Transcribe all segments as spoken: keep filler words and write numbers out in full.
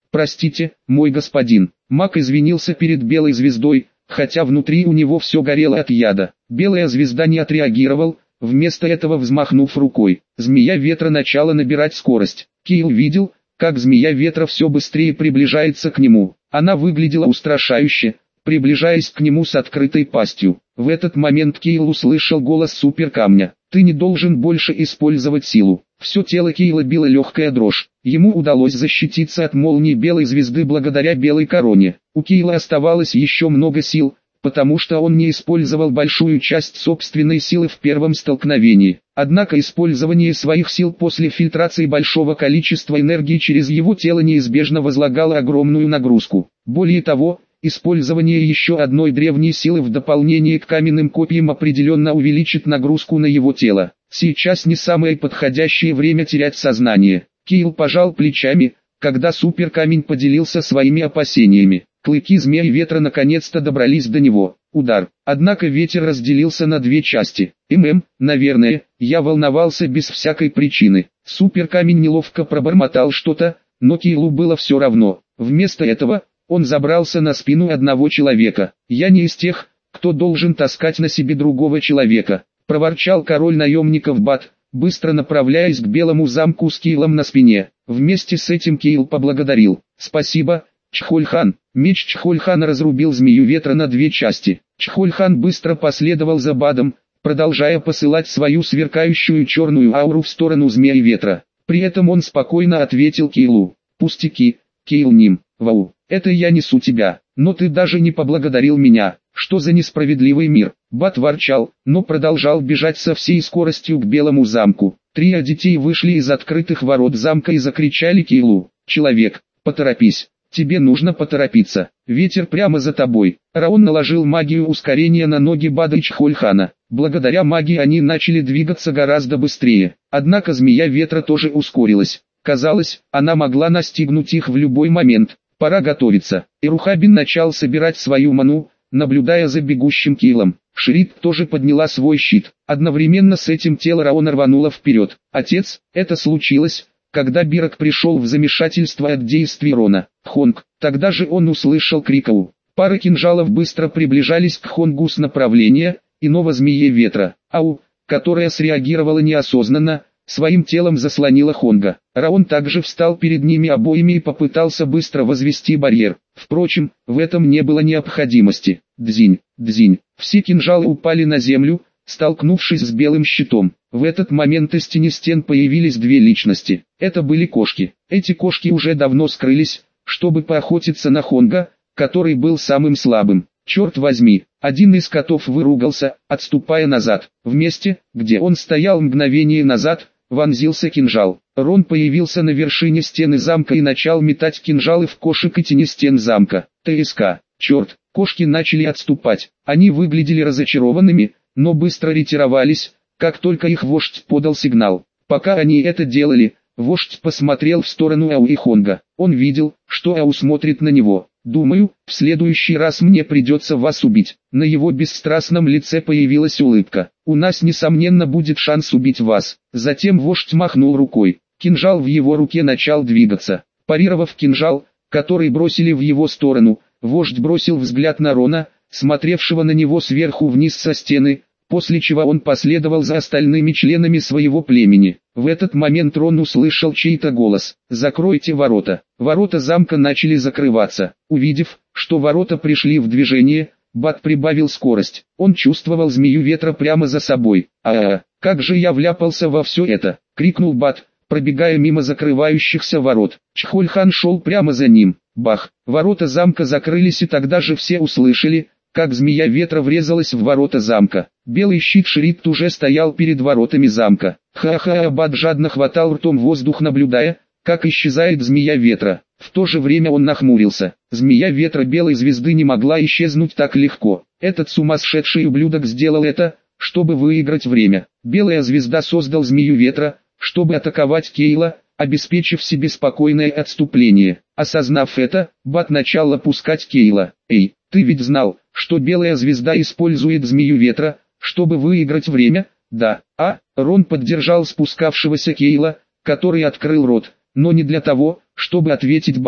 «Простите, мой господин». Маг извинился перед Белой Звездой, хотя внутри у него все горело от яда. Белая Звезда не отреагировал, вместо этого взмахнув рукой. Змея ветра начала набирать скорость. Кейл видел, как змея ветра все быстрее приближается к нему. Она выглядела устрашающе, приближаясь к нему с открытой пастью. В этот момент Кейл услышал голос суперкамня. «Ты не должен больше использовать силу». Все тело Кейла била легкая дрожь. Ему удалось защититься от молнии Белой Звезды благодаря белой короне. У Кейла оставалось еще много сил, потому что он не использовал большую часть собственной силы в первом столкновении. Однако использование своих сил после фильтрации большого количества энергии через его тело неизбежно возлагало огромную нагрузку. Более того, использование еще одной древней силы в дополнение к каменным копьям определенно увеличит нагрузку на его тело. Сейчас не самое подходящее время терять сознание. Кейл пожал плечами, когда суперкамень поделился своими опасениями. Клыки змеи ветра наконец-то добрались до него. Удар. Однако ветер разделился на две части. «ММ, наверное, я волновался без всякой причины». Суперкамень неловко пробормотал что-то, но Кейлу было все равно. Вместо этого, он забрался на спину одного человека. «Я не из тех, кто должен таскать на себе другого человека», — проворчал король наемников Бат, быстро направляясь к Белому замку с Кейлом на спине. Вместе с этим Кейл поблагодарил. «Спасибо, Чхольхан». Меч Чхольхана разрубил змею ветра на две части. Чхольхан быстро последовал за Бадом, продолжая посылать свою сверкающую черную ауру в сторону змеи ветра. При этом он спокойно ответил Кейлу: «Пустяки, Кейл Ним, вау, это я несу тебя, но ты даже не поблагодарил меня, что за несправедливый мир». Бад ворчал, но продолжал бежать со всей скоростью к Белому замку. Трио детей вышли из открытых ворот замка и закричали Кейлу: «Человек, поторопись! Тебе нужно поторопиться, ветер прямо за тобой». Раон наложил магию ускорения на ноги Бада и Чхольхана. Благодаря магии они начали двигаться гораздо быстрее. Однако змея ветра тоже ускорилась. Казалось, она могла настигнуть их в любой момент. Пора готовиться. Ирухабин начал собирать свою ману, наблюдая за бегущим Кейлом. Шрид тоже подняла свой щит. Одновременно с этим тело Раона рвануло вперед. «Отец, это случилось, когда Бирок пришел в замешательство от действий Рона». «Хонг». Тогда же он услышал крик Ау. Пары кинжалов быстро приближались к Хонгу с направления иного змеи ветра. Ау, которая среагировала неосознанно, своим телом заслонила Хонга. Раон также встал перед ними обоими и попытался быстро возвести барьер. Впрочем, в этом не было необходимости. Дзинь, дзинь. Все кинжалы упали на землю, столкнувшись с белым щитом. В этот момент из тени стен появились две личности. Это были кошки. Эти кошки уже давно скрылись, чтобы поохотиться на Хонга, который был самым слабым. Черт возьми, один из котов выругался, отступая назад. В месте, где он стоял мгновение назад, вонзился кинжал. Рон появился на вершине стены замка и начал метать кинжалы в кошек и тени стен замка. ТСК. Черт, кошки начали отступать. Они выглядели разочарованными, но быстро ретировались, как только их вождь подал сигнал. Пока они это делали, вождь посмотрел в сторону Ау и Хонга. Он видел, что Ау смотрит на него. «Думаю, в следующий раз мне придется вас убить». На его бесстрастном лице появилась улыбка. «У нас несомненно будет шанс убить вас». Затем вождь махнул рукой. Кинжал в его руке начал двигаться. Парировав кинжал, который бросили в его сторону, вождь бросил взгляд на Рона, смотревшего на него сверху вниз со стены, после чего он последовал за остальными членами своего племени. В этот момент Рон услышал чей-то голос: «Закройте ворота». Ворота замка начали закрываться. Увидев, что ворота пришли в движение, Бат прибавил скорость. Он чувствовал змею ветра прямо за собой. «А-а-а, как же я вляпался во все это!» — крикнул Бат, пробегая мимо закрывающихся ворот. Чхольхан шел прямо за ним. Бах! Ворота замка закрылись, и тогда же все услышали, как змея ветра врезалась в ворота замка. Белый щит Шрид уже стоял перед воротами замка. Ха-ха, Бат жадно хватал ртом воздух, наблюдая, как исчезает змея ветра. В то же время он нахмурился. Змея ветра Белой Звезды не могла исчезнуть так легко. Этот сумасшедший ублюдок сделал это, чтобы выиграть время. Белая Звезда создал змею ветра, чтобы атаковать Кейла, обеспечив себе спокойное отступление. Осознав это, Бат начал опускать Кейла. «Эй, ты ведь знал, что Белая Звезда использует змею ветра, чтобы выиграть время?» «Да». А, Рон поддержал спускавшегося Кейла, который открыл рот, но не для того, чтобы ответить Баду.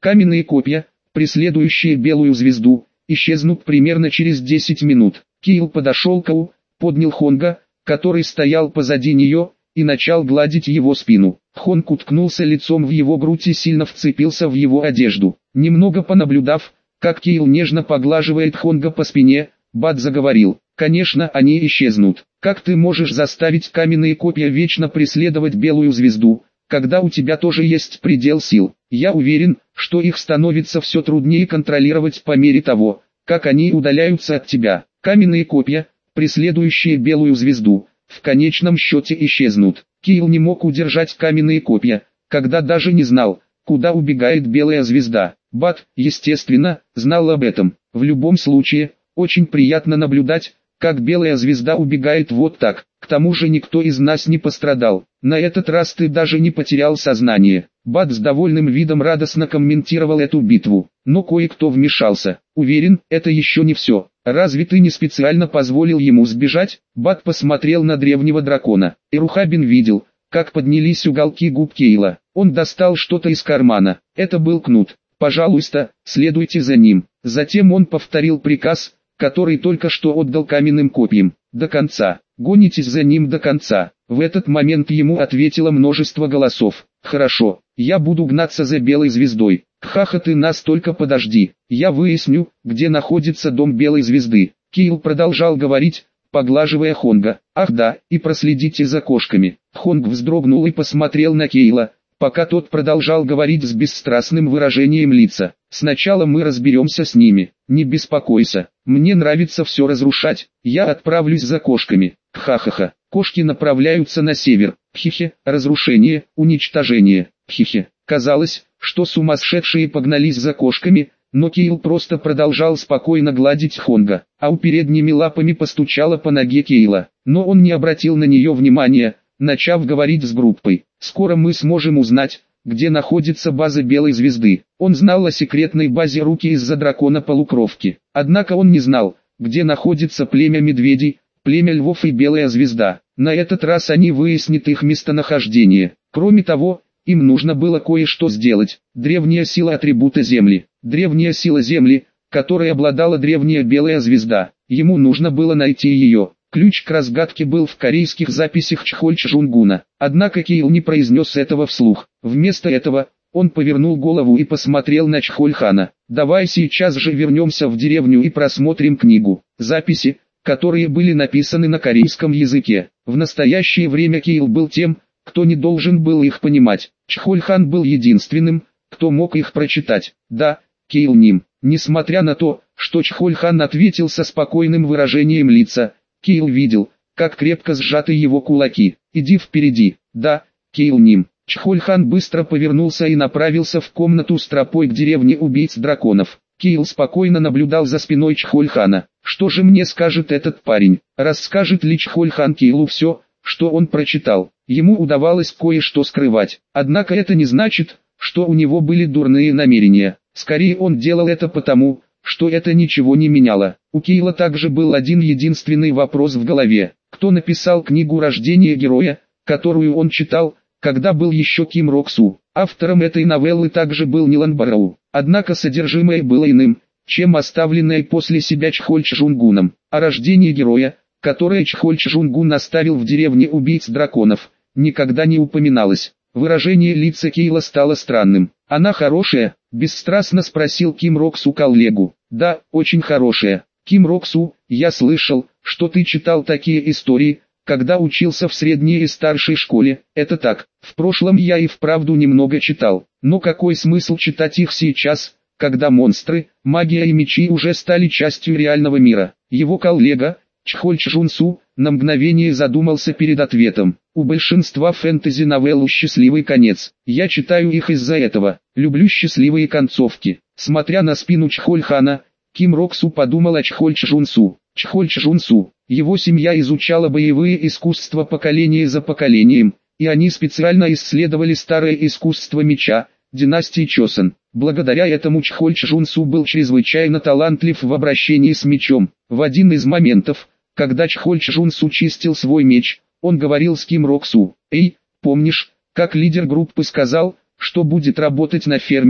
Каменные копья, преследующие белую звезду, исчезнут примерно через десять минут. Киил подошел к Ау, поднял Хонга, который стоял позади нее, и начал гладить его спину. Хонг уткнулся лицом в его грудь и сильно вцепился в его одежду. Немного понаблюдав, как Киил нежно поглаживает Хонга по спине, Бат заговорил: «Конечно, они исчезнут. Как ты можешь заставить каменные копья вечно преследовать белую звезду, когда у тебя тоже есть предел сил? Я уверен, что их становится все труднее контролировать по мере того, как они удаляются от тебя. Каменные копья, преследующие белую звезду, в конечном счете исчезнут». Киил не мог удержать каменные копья, когда даже не знал, куда убегает белая звезда. Бат, естественно, знал об этом. В любом случае, очень приятно наблюдать, как белая звезда убегает вот так. К тому же никто из нас не пострадал. На этот раз ты даже не потерял сознание. Бат с довольным видом радостно комментировал эту битву. Но кое-кто вмешался. Уверен, это еще не все. Разве ты не специально позволил ему сбежать? Бат посмотрел на древнего дракона. Эрухабин видел, как поднялись уголки губ Кейла. Он достал что-то из кармана. Это был кнут. «Пожалуйста, следуйте за ним». Затем он повторил приказ, который только что отдал каменным копьям. «До конца. Гонитесь за ним до конца». В этот момент ему ответило множество голосов. «Хорошо, я буду гнаться за белой звездой. Кхаха, ты нас только подожди. Я выясню, где находится дом белой звезды». Киил продолжал говорить, поглаживая Хонга. «Ах да, и проследите за кошками». Хонг вздрогнул и посмотрел на Кейла, пока тот продолжал говорить с бесстрастным выражением лица. «Сначала мы разберемся с ними. Не беспокойся, мне нравится все разрушать. Я отправлюсь за кошками». Ха-ха-ха. Кошки направляются на север. Хихе. Разрушение, уничтожение. Хихе. Казалось, что сумасшедшие погнались за кошками, но Киил просто продолжал спокойно гладить Хонга. Ау передними лапами постучала по ноге Кейла, но он не обратил на нее внимания, начав говорить с группой. «Скоро мы сможем узнать, где находится база белой звезды». Он знал о секретной базе руки из-за дракона полукровки. Однако он не знал, где находится племя медведей, племя львов и белая звезда. На этот раз они выяснят их местонахождение. Кроме того, им нужно было кое-что сделать. Древняя сила атрибута Земли. Древняя сила Земли, которой обладала древняя белая звезда. Ему нужно было найти ее. Ключ к разгадке был в корейских записях Чхольчжунгуна. Однако Киил не произнес этого вслух. Вместо этого, он повернул голову и посмотрел на Чхольхана. «Давай сейчас же вернемся в деревню и просмотрим книгу». Записи, которые были написаны на корейском языке. В настоящее время Киил был тем, кто не должен был их понимать. Чхольхан был единственным, кто мог их прочитать. Да, Киил ним. Несмотря на то, что Чхольхан ответил со спокойным выражением лица, Киил видел, как крепко сжаты его кулаки. «Иди впереди». «Да, Киил ним». Чхольхан быстро повернулся и направился в комнату с тропой к деревне убийц драконов. Киил спокойно наблюдал за спиной Чхольхана. Что же мне скажет этот парень? Расскажет ли Чхольхан Киилу все, что он прочитал? Ему удавалось кое-что скрывать. Однако это не значит, что у него были дурные намерения. Скорее он делал это потому, что это ничего не меняло. У Киила также был один единственный вопрос в голове. Кто написал книгу «Рождение героя», которую он читал, когда был еще Ким Рок-су? Автором этой новеллы также был Нилан Бароу. Однако содержимое было иным, чем оставленное после себя Чхольчжунгуном. О рождении героя, которое Чхольчжунгун оставил в деревне убийц драконов, никогда не упоминалось. Выражение лица Кейла стало странным. «Она хорошая?» – бесстрастно спросил Ким Рок-су коллегу. «Да, очень хорошая. Ким Рок-су, я слышал, что ты читал такие истории, когда учился в средней и старшей школе. Это так. В прошлом я и вправду немного читал. Но какой смысл читать их сейчас, когда монстры, магия и мечи уже стали частью реального мира?» Его коллега, Чхольчжун-су, на мгновение задумался перед ответом. «У большинства фэнтези-новелл счастливый конец. Я читаю их из-за этого. Люблю счастливые концовки». Смотря на спину Чхольхана, Ким Рок-су подумал о Чхольчжун-су. Чхольчжун-су. Его семья изучала боевые искусства поколение за поколением, и они специально исследовали старое искусство меча, династии Чосон. Благодаря этому Чхольчжун-су был чрезвычайно талантлив в обращении с мечом. В один из моментов, когда Чхольчжун-су чистил свой меч, он говорил с Ким Рок-су: «Эй, помнишь, как лидер группы сказал, что будет работать на ферме,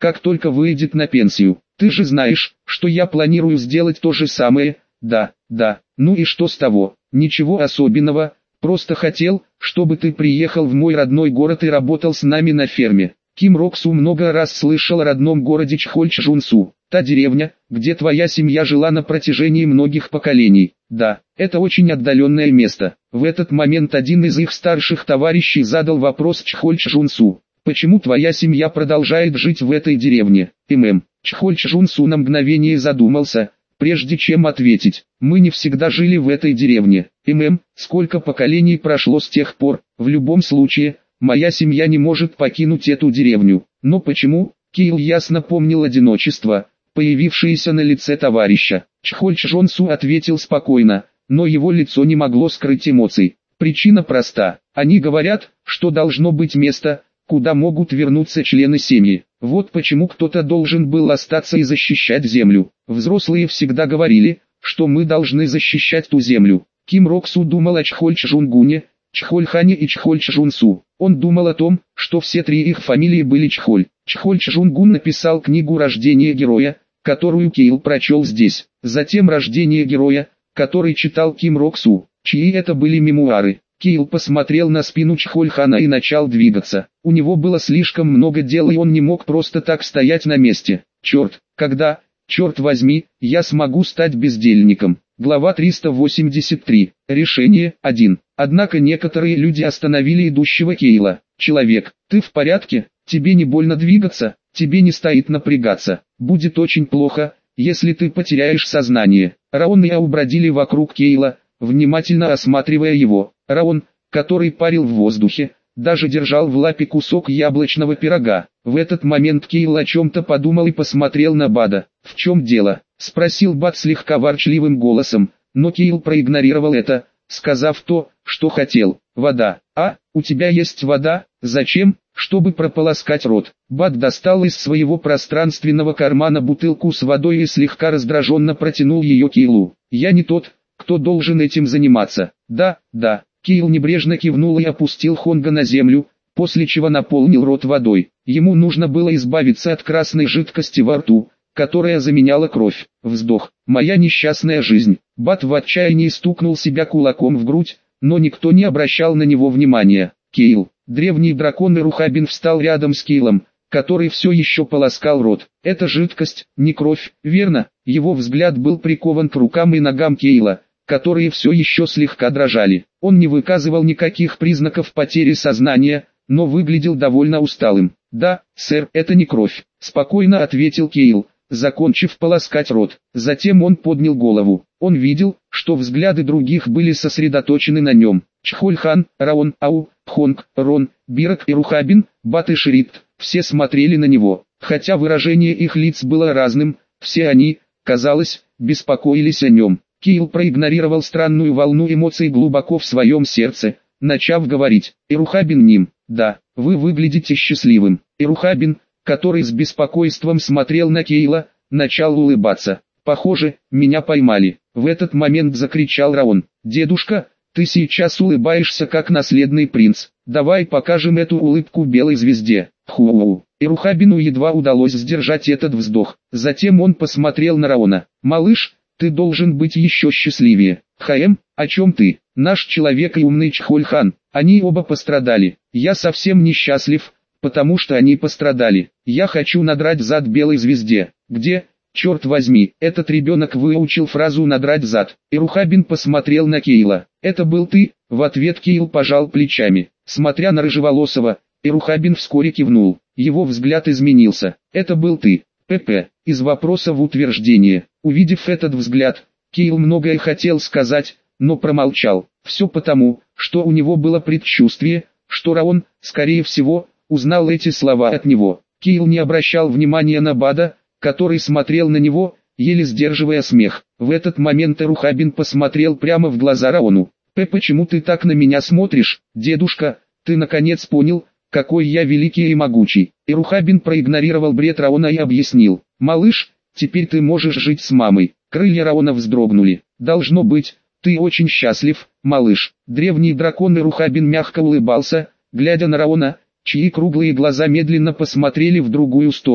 как только выйдет на пенсию. Ты же знаешь, что я планирую сделать то же самое. Да, да, ну и что с того? Ничего особенного, просто хотел, чтобы ты приехал в мой родной город и работал с нами на ферме. Ким Рок-су много раз слышал о родном городе Чхоль-Чжунсу, та деревня, где твоя семья жила на протяжении многих поколений. Да, это очень отдаленное место. В этот момент один из их старших товарищей задал вопрос Чхоль-Чжунсу. Почему твоя семья продолжает жить в этой деревне? ММ. Чхоль-Чжунсу на мгновение задумался, прежде чем ответить. Мы не всегда жили в этой деревне. ММ. Сколько поколений прошло с тех пор? В любом случае, моя семья не может покинуть эту деревню. Но почему? Кейл ясно помнил одиночество, появившееся на лице товарища. Чхоль-Чжунсу ответил спокойно, но его лицо не могло скрыть эмоций. Причина проста. Они говорят, что должно быть место, куда могут вернуться члены семьи. Вот почему кто-то должен был остаться и защищать землю. Взрослые всегда говорили, что мы должны защищать ту землю. Ким Рок-су думал о Чхоль-Чжунгуне, Чхоль-Хане и Чхоль-Чжунсу. Он думал о том, что все три их фамилии были Чхоль. Чхоль-Чжунгун написал книгу «Рождение героя», которую Кейл прочел здесь. Затем «Рождение героя», который читал Ким Рок-су, чьи это были мемуары. Кейл посмотрел на спину Чхоль-Хана и начал двигаться. У него было слишком много дел и он не мог просто так стоять на месте. Черт, когда, черт возьми, я смогу стать бездельником. Глава триста восемьдесят три. Решение один. Однако некоторые люди остановили идущего Кейла. Человек, ты в порядке? Тебе не больно двигаться? Тебе не стоит напрягаться. Будет очень плохо, если ты потеряешь сознание. Раон и Ау бродили вокруг Кейла, внимательно осматривая его. Раон, который парил в воздухе, даже держал в лапе кусок яблочного пирога. В этот момент Кейл о чем-то подумал и посмотрел на Бада. «В чем дело?» – спросил Бад слегка ворчливым голосом, но Кейл проигнорировал это, сказав то, что хотел. «Вода. А, у тебя есть вода? Зачем?» Чтобы прополоскать рот, Бад достал из своего пространственного кармана бутылку с водой и слегка раздраженно протянул ее Кейлу. «Я не тот, кто должен этим заниматься». «Да, да». Кейл небрежно кивнул и опустил Хонга на землю, после чего наполнил рот водой. Ему нужно было избавиться от красной жидкости во рту, которая заменяла кровь. Вздох. «Моя несчастная жизнь». Бад в отчаянии стукнул себя кулаком в грудь, но никто не обращал на него внимания. «Кейл». Древний дракон Ирухабин встал рядом с Кейлом, который все еще полоскал рот. «Это жидкость, не кровь, верно?» Его взгляд был прикован к рукам и ногам Кейла, которые все еще слегка дрожали. Он не выказывал никаких признаков потери сознания, но выглядел довольно усталым. «Да, сэр, это не кровь», — спокойно ответил Кейл, закончив полоскать рот. Затем он поднял голову. Он видел, что взгляды других были сосредоточены на нем. Чхоль-хан, Раон, Ау, Хонг, Рон, Бирок и Рухабин, Бат и Шрит, все смотрели на него. Хотя выражение их лиц было разным, все они, казалось, беспокоились о нем. Кейл проигнорировал странную волну эмоций глубоко в своем сердце, начав говорить. «Ирухабин Ним, да, вы выглядите счастливым». Ирухабин, который с беспокойством смотрел на Кейла, начал улыбаться. «Похоже, меня поймали». В этот момент закричал Раон. «Дедушка, ты сейчас улыбаешься как наследный принц. Давай покажем эту улыбку белой звезде». Ху-у. Ирухабину едва удалось сдержать этот вздох. Затем он посмотрел на Раона. «Малыш, ты должен быть еще счастливее». «Хаэм, о чем ты?» «Наш человек и умный Чхоль-хан, они оба пострадали. Я совсем несчастлив, потому что они пострадали. Я хочу надрать зад белой звезде». «Где?» «Черт возьми, этот ребенок выучил фразу «надрать зад». Ирухабин посмотрел на Кейла. «Это был ты?» В ответ Кейл пожал плечами. Смотря на рыжеволосого, Ирухабин вскоре кивнул. Его взгляд изменился. «Это был ты?» ПП. Из вопроса в утверждение. Увидев этот взгляд, Кейл многое хотел сказать, но промолчал. Все потому, что у него было предчувствие, что Раон, скорее всего, узнал эти слова от него. Кейл не обращал внимания на Бада, который смотрел на него, еле сдерживая смех. В этот момент Ирухабин посмотрел прямо в глаза Раону. «П, почему ты так на меня смотришь, дедушка? Ты наконец понял, какой я великий и могучий». Ирухабин проигнорировал бред Раона и объяснил. «Малыш, теперь ты можешь жить с мамой». Крылья Раона вздрогнули. «Должно быть, ты очень счастлив, малыш». Древний дракон Ирухабин мягко улыбался, глядя на Раона, чьи круглые глаза медленно посмотрели в другую сторону.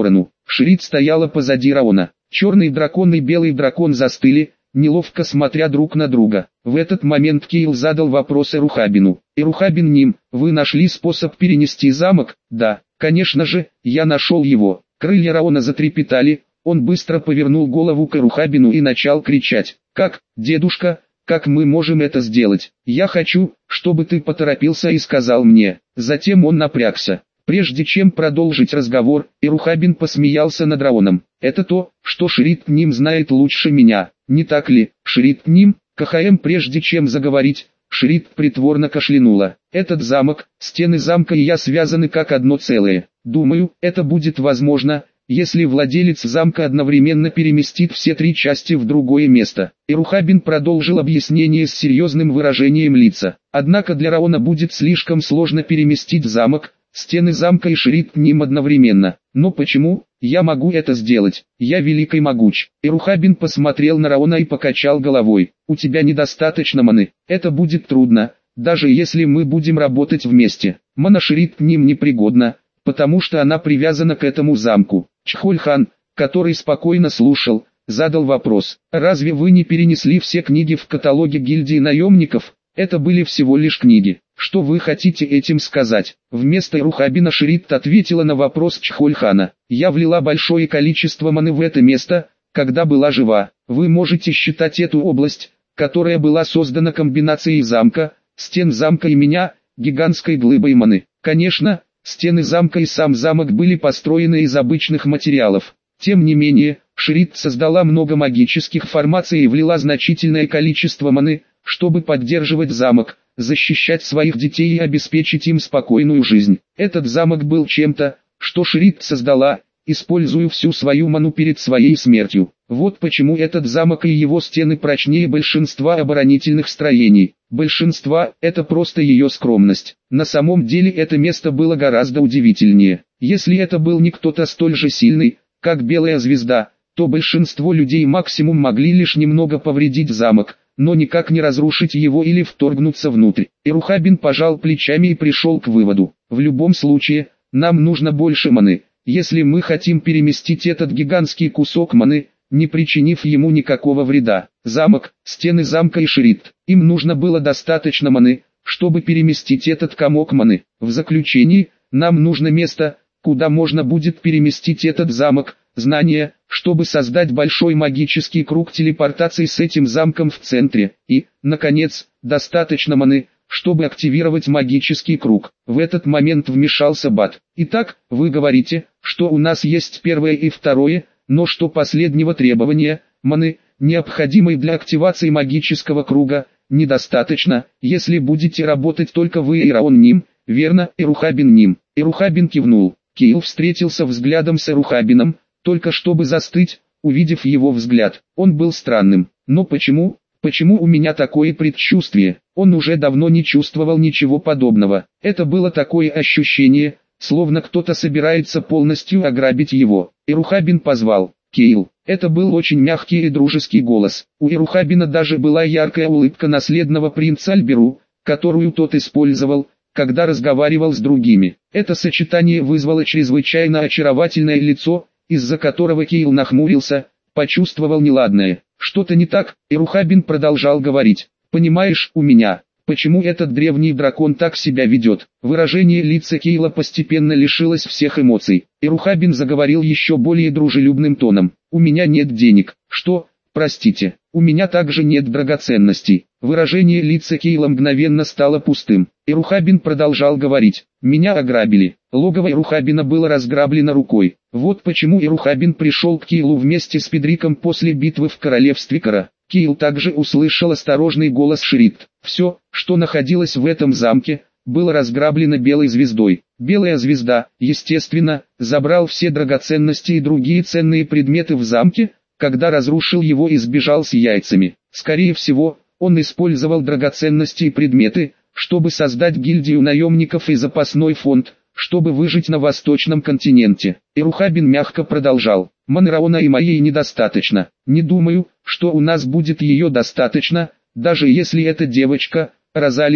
Шрид стояла позади Раона. Черный дракон и белый дракон застыли, неловко смотря друг на друга. В этот момент Кейл задал вопрос Эрухабину. «Эрухабин Ним, вы нашли способ перенести замок?» «Да, конечно же, я нашел его». Крылья Раона затрепетали, он быстро повернул голову к Эрухабину и начал кричать. «Как, дедушка, как мы можем это сделать? Я хочу, чтобы ты поторопился и сказал мне». Затем он напрягся. Прежде чем продолжить разговор, Эрухабин посмеялся над Раоном. «Это то, что Шрид Ним знает лучше меня, не так ли, Шрид Ним?» КХМ прежде чем заговорить, Шрид притворно кашлянула. «Этот замок, стены замка и я связаны как одно целое. Думаю, это будет возможно, если владелец замка одновременно переместит все три части в другое место». Эрухабин продолжил объяснение с серьезным выражением лица. «Однако для Раона будет слишком сложно переместить замок, стены замка и Шрид Ним одновременно. Но почему? Я могу это сделать. Я велик и могуч». Эрухабин посмотрел на Раона и покачал головой. «У тебя недостаточно маны. Это будет трудно, даже если мы будем работать вместе. Мана Шрид Ним непригодна, потому что она привязана к этому замку». Чхольхан, который спокойно слушал, задал вопрос. «Разве вы не перенесли все книги в каталоге гильдии наемников? Это были всего лишь книги. Что вы хотите этим сказать?» Вместо Эрухабина Шрид ответила на вопрос Чхольхана. «Я влила большое количество маны в это место, когда была жива. Вы можете считать эту область, которая была создана комбинацией замка, стен замка и меня, гигантской глыбой маны. Конечно, стены замка и сам замок были построены из обычных материалов. Тем не менее, Шрид создала много магических формаций и влила значительное количество маны, чтобы поддерживать замок, защищать своих детей и обеспечить им спокойную жизнь. Этот замок был чем-то, что Шрид создала, используя всю свою ману перед своей смертью. Вот почему этот замок и его стены прочнее большинства оборонительных строений. Большинства – это просто ее скромность. На самом деле это место было гораздо удивительнее. Если это был не кто-то столь же сильный, как Белая Звезда, то большинство людей максимум могли лишь немного повредить замок, но никак не разрушить его или вторгнуться внутрь. Эрухабин пожал плечами и пришел к выводу. В любом случае, нам нужно больше маны, если мы хотим переместить этот гигантский кусок маны, не причинив ему никакого вреда. Замок, стены замка и Шрид. Им нужно было достаточно маны, чтобы переместить этот комок маны. В заключении, нам нужно место, куда можно будет переместить этот замок, знание, чтобы создать большой магический круг телепортации с этим замком в центре, и, наконец, достаточно маны, чтобы активировать магический круг. В этот момент вмешался Бат. «Итак, вы говорите, что у нас есть первое и второе, но что последнего требования, маны, необходимой для активации магического круга, недостаточно, если будете работать только вы и Раон Ним, верно, Эрухабин Ним?» Эрухабин кивнул. Кейл встретился взглядом с Эрухабином, только чтобы застыть, увидев его взгляд. Он был странным. Но почему? Почему у меня такое предчувствие? Он уже давно не чувствовал ничего подобного. Это было такое ощущение, словно кто-то собирается полностью ограбить его. Эрухабин позвал. «Кейл». Это был очень мягкий и дружеский голос. У Эрухабина даже была яркая улыбка наследного принца Альберу, которую тот использовал, когда разговаривал с другими. Это сочетание вызвало чрезвычайно очаровательное лицо, из-за которого Кейл нахмурился, почувствовал неладное. «Что-то не так», Эрухабин продолжал говорить. «Понимаешь, у меня, почему этот древний дракон так себя ведет?» Выражение лица Кейла постепенно лишилось всех эмоций. Эрухабин заговорил еще более дружелюбным тоном. «У меня нет денег». «Что? Простите, у меня также нет драгоценностей». Выражение лица Кейла мгновенно стало пустым. Эрухабин продолжал говорить. «Меня ограбили». Логово Эрухабина было разграблено рукой. Вот почему Эрухабин пришел к Кейлу вместе с Педриком после битвы в королевстве Кара. Кейл также услышал осторожный голос Шрид. Все, что находилось в этом замке, было разграблено Белой Звездой. Белая Звезда, естественно, забрал все драгоценности и другие ценные предметы в замке, когда разрушил его и сбежал с яйцами. Скорее всего, он использовал драгоценности и предметы, чтобы создать гильдию наемников и запасной фонд, чтобы выжить на восточном континенте. Эрухабин мягко продолжал. «Маны Раона и моей недостаточно. Не думаю, что у нас будет ее достаточно, даже если эта девочка, Розалин,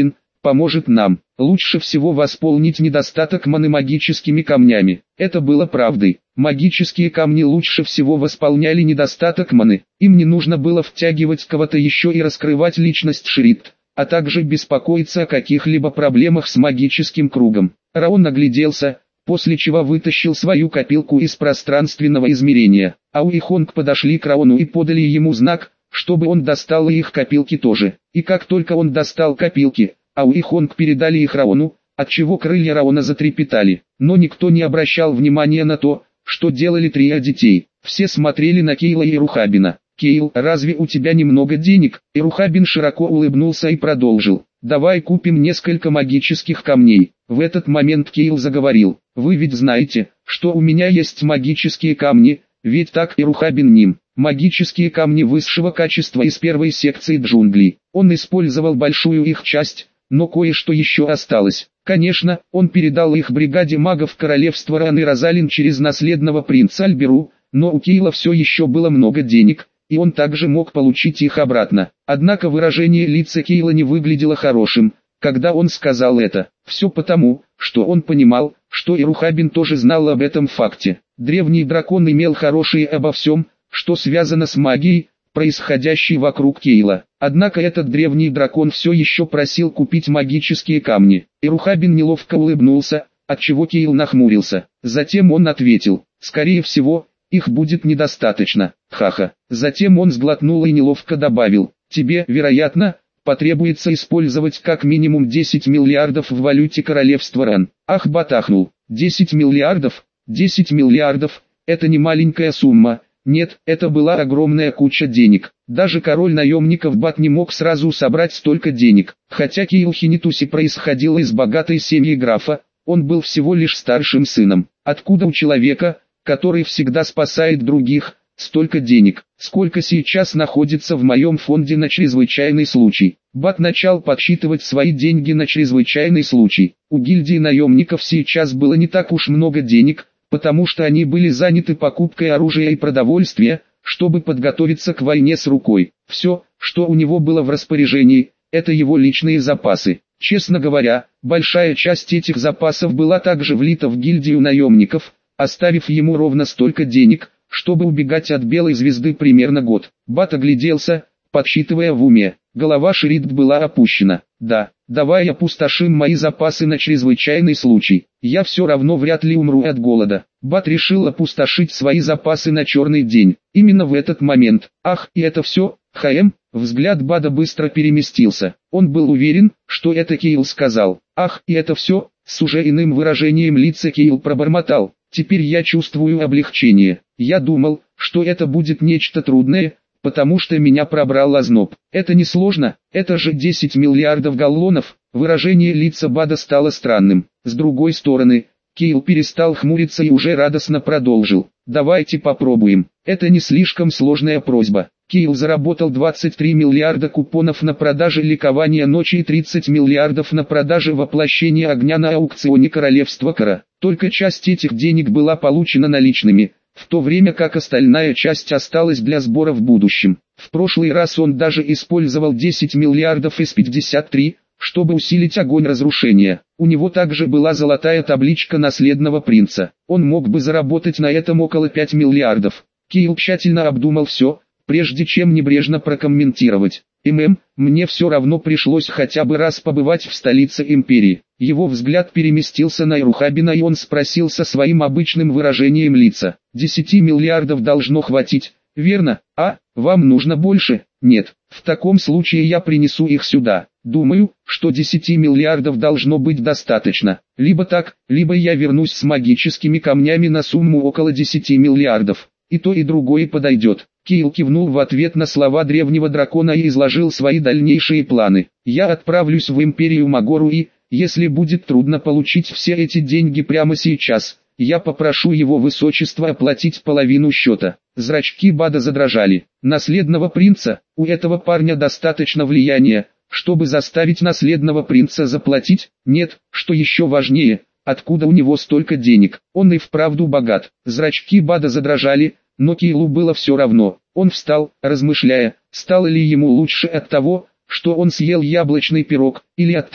поможет нам. Лучше всего восполнить недостаток маны магическими камнями. Это было правдой. Магические камни лучше всего восполняли недостаток маны. Им не нужно было втягивать кого-то еще и раскрывать личность Шридт, а также беспокоиться о каких-либо проблемах с магическим кругом. Раон огляделся, после чего вытащил свою копилку из пространственного измерения. Ау и Хонг подошли к Раону и подали ему знак, чтобы он достал их копилки тоже. И как только он достал копилки, Ау и Хонг передали их Раону, отчего крылья Раона затрепетали. Но никто не обращал внимания на то, что делали трое детей. Все смотрели на Кейла и Ирухабина. «Кейл, разве у тебя немного денег?» Ирухабин широко улыбнулся и продолжил. «Давай купим несколько магических камней». В этот момент Кейл заговорил. «Вы ведь знаете, что у меня есть магические камни, ведь так?» Ирухабин ним. Магические камни высшего качества из первой секции джунглей. Он использовал большую их часть, но кое-что еще осталось. Конечно, он передал их бригаде магов королевства Ран и Розалин через наследного принца Альберу, но у Кейла все еще было много денег, и он также мог получить их обратно. Однако выражение лица Кейла не выглядело хорошим, когда он сказал это. Все потому, что он понимал, что Ирухабин тоже знал об этом факте. Древний дракон имел хорошие обо всем, что связано с магией, происходящей вокруг Кейла. Однако этот древний дракон все еще просил купить магические камни. Ирухабин неловко улыбнулся, отчего Кейл нахмурился. Затем он ответил: «Скорее всего, их будет недостаточно, ха-ха». Затем он сглотнул и неловко добавил: «Тебе, вероятно, потребуется использовать как минимум десять миллиардов в валюте королевства Ран». Ах, батахнул. десять миллиардов? десять миллиардов, это не маленькая сумма. Нет, это была огромная куча денег. Даже король наемников Бат не мог сразу собрать столько денег. Хотя Кейл Хинитуси происходил из богатой семьи графа, он был всего лишь старшим сыном. Откуда у человека, который всегда спасает других, столько денег? Сколько сейчас находится в моем фонде на чрезвычайный случай? Бат начал подсчитывать свои деньги на чрезвычайный случай. У гильдии наемников сейчас было не так уж много денег, потому что они были заняты покупкой оружия и продовольствия, чтобы подготовиться к войне с рукой. Все, что у него было в распоряжении, это его личные запасы. Честно говоря, большая часть этих запасов была также влита в гильдию наемников, оставив ему ровно столько денег, чтобы убегать от Белой Звезды примерно год. Бат огляделся, подсчитывая в уме. Голова Шридт была опущена. «Да, давай опустошим мои запасы на чрезвычайный случай. Я все равно вряд ли умру от голода». Бат решил опустошить свои запасы на черный день. Именно в этот момент. Ах, и это все? Хм, взгляд Бада быстро переместился. Он был уверен, что это Кейл сказал. Ах, и это все? С уже иным выражением лица Кейл пробормотал. Теперь я чувствую облегчение. Я думал, что это будет нечто трудное, потому что меня пробрал озноб. Это не сложно, это же десять миллиардов галлонов. Выражение лица Бада стало странным. С другой стороны, Кейл перестал хмуриться и уже радостно продолжил. Давайте попробуем. Это не слишком сложная просьба. Кейл заработал двадцать три миллиарда купонов на продаже ликования ночи и тридцать миллиардов на продаже воплощения огня на аукционе королевства Кара. Только часть этих денег была получена наличными, в то время как остальная часть осталась для сбора в будущем. В прошлый раз он даже использовал десять миллиардов из пятьдесят три, чтобы усилить огонь разрушения. У него также была золотая табличка наследного принца. Он мог бы заработать на этом около пяти миллиардов. Кейл тщательно обдумал все, прежде чем небрежно прокомментировать. «ММ, мне все равно пришлось хотя бы раз побывать в столице империи». Его взгляд переместился на Ирухабина и он спросил со своим обычным выражением лица. «Десяти миллиардов должно хватить, верно? А, вам нужно больше?» «Нет, в таком случае я принесу их сюда. Думаю, что десяти миллиардов должно быть достаточно. Либо так, либо я вернусь с магическими камнями на сумму около десяти миллиардов. И то и другое подойдет». Кейл кивнул в ответ на слова древнего дракона и изложил свои дальнейшие планы. «Я отправлюсь в империю Магору и, если будет трудно получить все эти деньги прямо сейчас, я попрошу его высочество оплатить половину счета». Зрачки Бада задрожали. Наследного принца? У этого парня достаточно влияния, чтобы заставить наследного принца заплатить? Нет, что еще важнее, откуда у него столько денег? Он и вправду богат. Зрачки Бада задрожали, но Кейлу было все равно. Он встал, размышляя, стало ли ему лучше от того, что он съел яблочный пирог, или от того,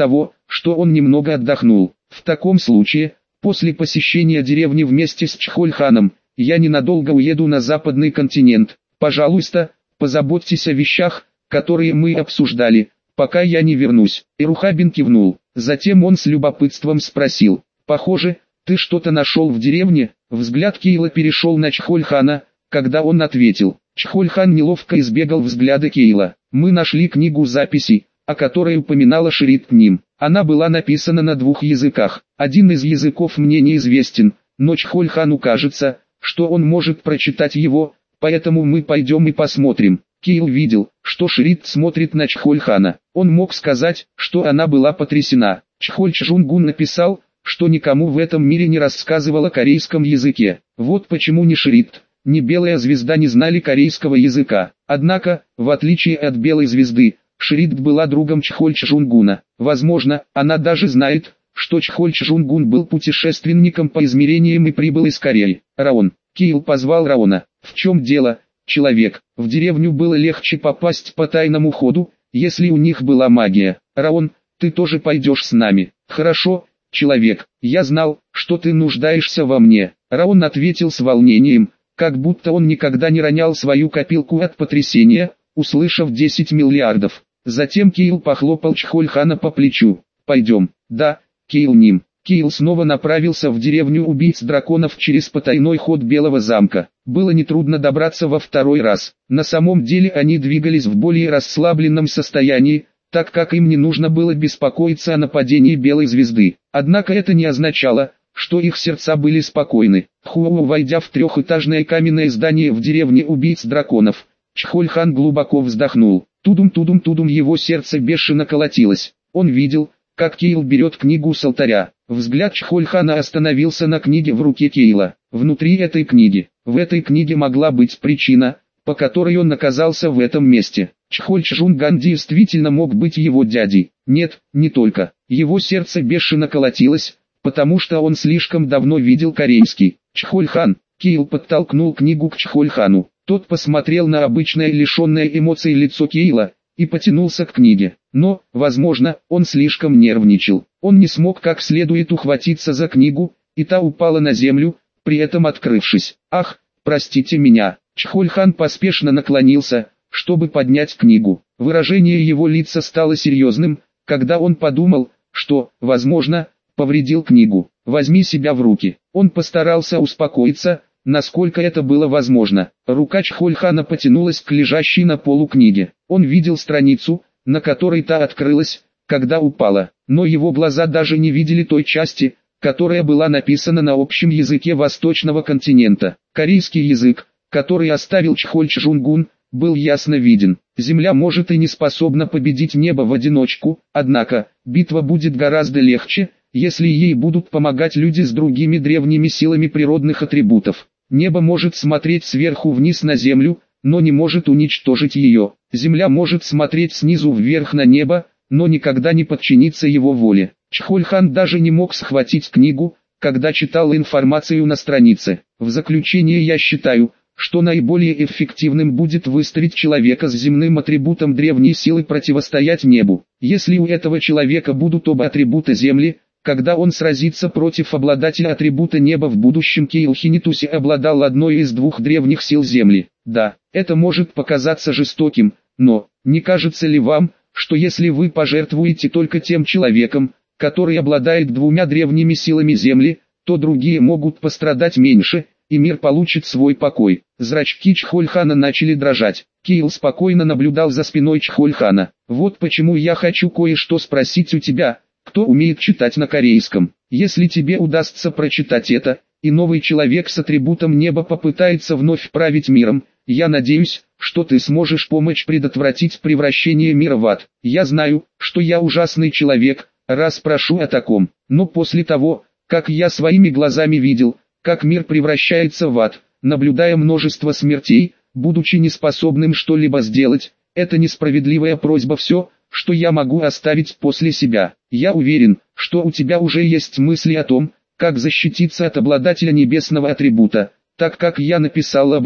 что он немного отдохнул. В таком случае, после посещения деревни вместе с Чхольханом, я ненадолго уеду на западный континент. Пожалуйста, позаботьтесь о вещах, которые мы обсуждали, пока я не вернусь. Ирухабин кивнул. Затем он с любопытством спросил: «Похоже, ты что-то нашел в деревне?» Взгляд Кейла перешел на Чхольхана, когда он ответил. Чхольхан неловко избегал взгляда Кейла. «Мы нашли книгу записей, о которой упоминала Шерит Ним. Она была написана на двух языках. Один из языков мне неизвестен, но Чхольхану кажется, что он может прочитать его, поэтому мы пойдем и посмотрим». Кейл видел, что Шерит смотрит на Чхольхана. Он мог сказать, что она была потрясена. Чхольчжунгун написал, что никому в этом мире не рассказывал о корейском языке. Вот почему ни Шерит, ни Белая Звезда не знали корейского языка. Однако, в отличие от Белой Звезды, Шерит была другом Чхольчжунгуна. Возможно, она даже знает, что Чхольчжунгун был путешественником по измерениям и прибыл из Кореи. «Раон». Кейл позвал Раона. «В чем дело, человек?» В деревню было легче попасть по тайному ходу, если у них была магия. «Раон, ты тоже пойдешь с нами?» «Хорошо, человек, я знал, что ты нуждаешься во мне». Раон ответил с волнением, как будто он никогда не ронял свою копилку от потрясения, услышав десять миллиардов. Затем Кейл похлопал Чхольхана по плечу. «Пойдем». «Да, Кейл Ним». Кейл снова направился в деревню убийц драконов через потайной ход Белого замка. Было нетрудно добраться во второй раз. На самом деле они двигались в более расслабленном состоянии, так как им не нужно было беспокоиться о нападении Белой Звезды. Однако это не означало, что их сердца были спокойны. Хуоу, войдя в трехэтажное каменное здание в деревне убийц драконов, Чхольхан глубоко вздохнул. Тудум-тудум-тудум, его сердце бешено колотилось. Он видел, как Кейл берет книгу с алтаря. Взгляд Чхольхана остановился на книге в руке Кейла. Внутри этой книги, в этой книге могла быть причина, по которой он оказался в этом месте. Чхольчжунган действительно мог быть его дядей. Нет, не только. Его сердце бешено колотилось, потому что он слишком давно видел корейский. «Чхольхан». Кейл подтолкнул книгу к Чхольхану. Тот посмотрел на обычное лишенное эмоций лицо Кейла и потянулся к книге. Но, возможно, он слишком нервничал. Он не смог как следует ухватиться за книгу, и та упала на землю, при этом открывшись. «Ах, простите меня». Чхольхан поспешно наклонился, чтобы поднять книгу. Выражение его лица стало серьезным, когда он подумал, что, возможно, повредил книгу. «Возьми себя в руки». Он постарался успокоиться, насколько это было возможно. Рука Чхольхана потянулась к лежащей на полу книге. Он видел страницу, на которой та открылась, когда упала, но его глаза даже не видели той части, которая была написана на общем языке восточного континента. Корейский язык, который оставил Чхольчжунгун, был ясно виден. Земля может и не способна победить небо в одиночку, однако, битва будет гораздо легче, если ей будут помогать люди с другими древними силами природных атрибутов. Небо может смотреть сверху вниз на землю, но не может уничтожить ее. Земля может смотреть снизу вверх на небо, но никогда не подчиниться его воле. Чхольхан даже не мог схватить книгу, когда читал информацию на странице. В заключение я считаю, что наиболее эффективным будет выставить человека с земным атрибутом древней силы противостоять небу. Если у этого человека будут оба атрибута земли, когда он сразится против обладателя атрибута неба в будущем, Кейл Хинитуси обладал одной из двух древних сил земли. Да, это может показаться жестоким, но, не кажется ли вам, что если вы пожертвуете только тем человеком, который обладает двумя древними силами земли, то другие могут пострадать меньше, и мир получит свой покой? Зрачки Чхольхана начали дрожать. Кейл спокойно наблюдал за спиной Чхольхана. «Вот почему я хочу кое-что спросить у тебя, кто умеет читать на корейском. Если тебе удастся прочитать это, и новый человек с атрибутом неба попытается вновь править миром, я надеюсь, что ты сможешь помочь предотвратить превращение мира в ад. Я знаю, что я ужасный человек, раз прошу о таком, но после того, как я своими глазами видел, как мир превращается в ад, наблюдая множество смертей, будучи неспособным что-либо сделать, это несправедливая просьба. Все, что я могу оставить после себя. Я уверен, что у тебя уже есть мысли о том, как защититься от обладателя небесного атрибута, так как я написал об этом.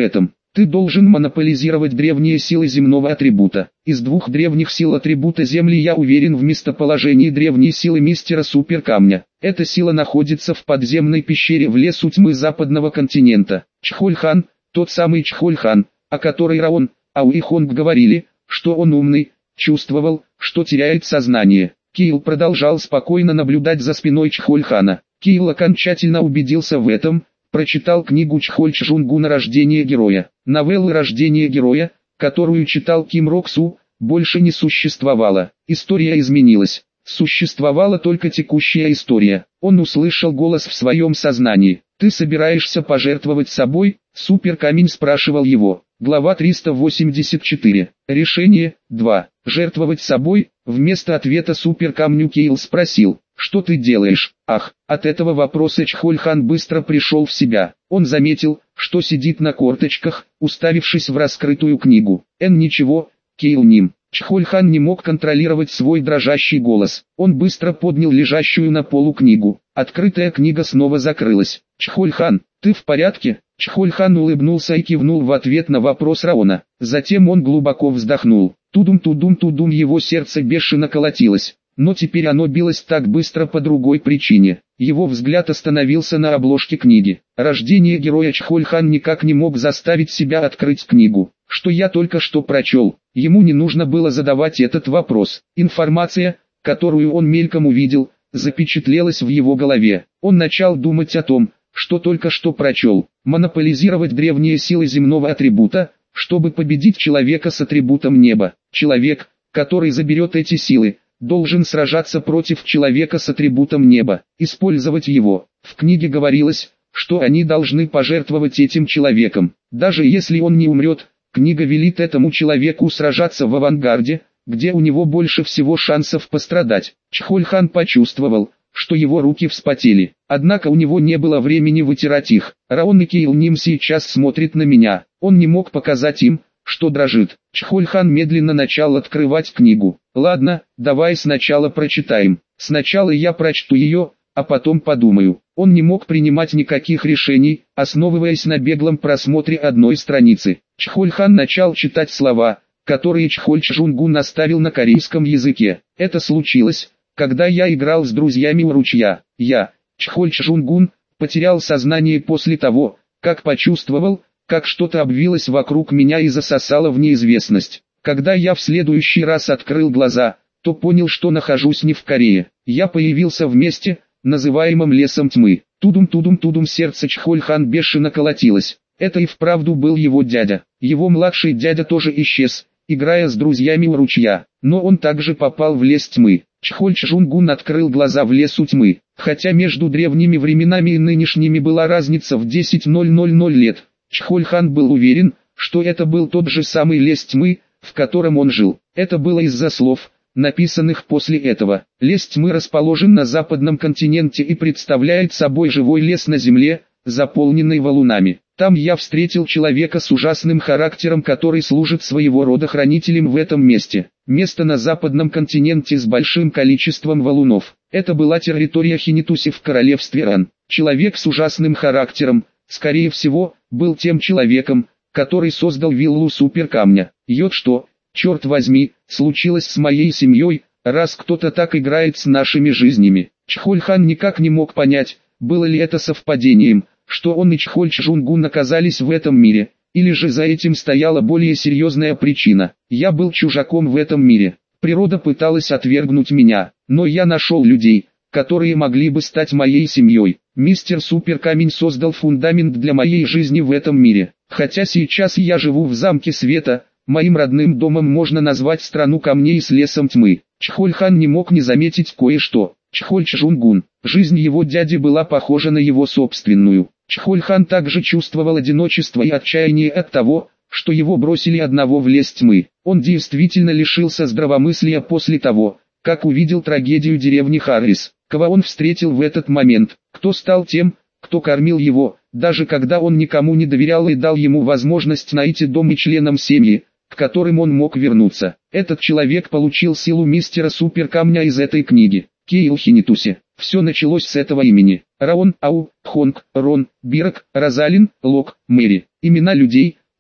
Ты должен монополизировать древние силы земного атрибута. Из двух древних сил атрибута Земли я уверен в местоположении древней силы мистера Суперкамня. Эта сила находится в подземной пещере в лесу тьмы западного континента. Чхоль-хан, тот самый Чхоль-хан, о которой Раон, Ау и Хонг говорили, что он умный, чувствовал, что теряет сознание. Киил продолжал спокойно наблюдать за спиной Чхоль-хана. Киил окончательно убедился в этом, прочитал книгу Чхоль-Чжунгуна «Рождение героя». Новеллы «Рождение героя», которую читал Ким Рок-су, больше не существовало. История изменилась. Существовала только текущая история. Он услышал голос в своем сознании. «Ты собираешься пожертвовать собой?» Суперкамень спрашивал его. Глава триста восемьдесят четыре. Решение два. Жертвовать собой? Вместо ответа Суперкамню Киил спросил: «Что ты делаешь?» Ах, от этого вопроса Чхоль-хан быстро пришел в себя. Он заметил, что сидит на корточках, уставившись в раскрытую книгу. «Эн ничего, Киил Ним». Чхоль-хан не мог контролировать свой дрожащий голос. Он быстро поднял лежащую на полу книгу. Открытая книга снова закрылась. «Чхоль-хан, ты в порядке?» Чхоль-хан улыбнулся и кивнул в ответ на вопрос Раона. Затем он глубоко вздохнул. Тудум-тудум-тудум, его сердце бешено колотилось. Но теперь оно билось так быстро по другой причине. Его взгляд остановился на обложке книги. «Рождение героя». Чхоль-хан никак не мог заставить себя открыть книгу. Что я только что прочел? Ему не нужно было задавать этот вопрос. Информация, которую он мельком увидел, запечатлелась в его голове. Он начал думать о том, что только что прочел. Монополизировать древние силы земного атрибута, чтобы победить человека с атрибутом неба. Человек, который заберет эти силы, должен сражаться против человека с атрибутом неба, использовать его. В книге говорилось, что они должны пожертвовать этим человеком. Даже если он не умрет, книга велит этому человеку сражаться в авангарде, где у него больше всего шансов пострадать. Чхоль-хан почувствовал, что его руки вспотели. Однако у него не было времени вытирать их. Раон и Киил Ним сейчас смотрит на меня. Он не мог показать им, что дрожит. Чхоль-хан медленно начал открывать книгу. «Ладно, давай сначала прочитаем. Сначала я прочту ее, а потом подумаю». Он не мог принимать никаких решений, основываясь на беглом просмотре одной страницы. Чхоль-хан начал читать слова, которые Чхоль-Чжунгун оставил на корейском языке. «Это случилось, когда я играл с друзьями у ручья. Я, Чхоль-Чжунгун, потерял сознание после того, как почувствовал, как что-то обвилось вокруг меня и засосало в неизвестность. Когда я в следующий раз открыл глаза, то понял, что нахожусь не в Корее. Я появился в месте, называемом лесом тьмы. Тудум-тудум-тудум, сердце Чхоль-хан бешено колотилось. Это и вправду был его дядя. Его младший дядя тоже исчез, играя с друзьями у ручья. Но он также попал в лес тьмы. Чхоль-Чжунгун открыл глаза в лесу тьмы. Хотя между древними временами и нынешними была разница в десять тысяч лет. Чхоль-хан был уверен, что это был тот же самый лес тьмы, в котором он жил. Это было из-за слов, написанных после этого. Лес тьмы расположен на западном континенте и представляет собой живой лес на земле, заполненный валунами. Там я встретил человека с ужасным характером, который служит своего рода хранителем в этом месте. Место на западном континенте с большим количеством валунов. Это была территория Хинитуси в королевстве Ран. Человек с ужасным характером, скорее всего, был тем человеком, который создал виллу Суперкамня. Йод, что, черт возьми, случилось с моей семьей, раз кто-то так играет с нашими жизнями. Чхоль-хан никак не мог понять, было ли это совпадением, что он и Чхоль-Чжунгун оказались в этом мире, или же за этим стояла более серьезная причина. Я был чужаком в этом мире. Природа пыталась отвергнуть меня, но я нашел людей, которые могли бы стать моей семьей. Мистер Суперкамень создал фундамент для моей жизни в этом мире. Хотя сейчас я живу в замке света, моим родным домом можно назвать страну камней с лесом тьмы. Чхоль-хан не мог не заметить кое-что. Чхоль-Чжунгун, жизнь его дяди была похожа на его собственную. Чхоль-хан также чувствовал одиночество и отчаяние от того, что его бросили одного в лес тьмы. Он действительно лишился здравомыслия после того, как увидел трагедию деревни Харрис. Кого он встретил в этот момент? Кто стал тем, кто кормил его, даже когда он никому не доверял и дал ему возможность найти дом и членам семьи, к которым он мог вернуться? Этот человек получил силу мистера Суперкамня из этой книги. Киил Хинитуси. Все началось с этого имени. Раон, Ау, Хонг, Рон, Бирок, Розалин, Лок, Мэри. Имена людей,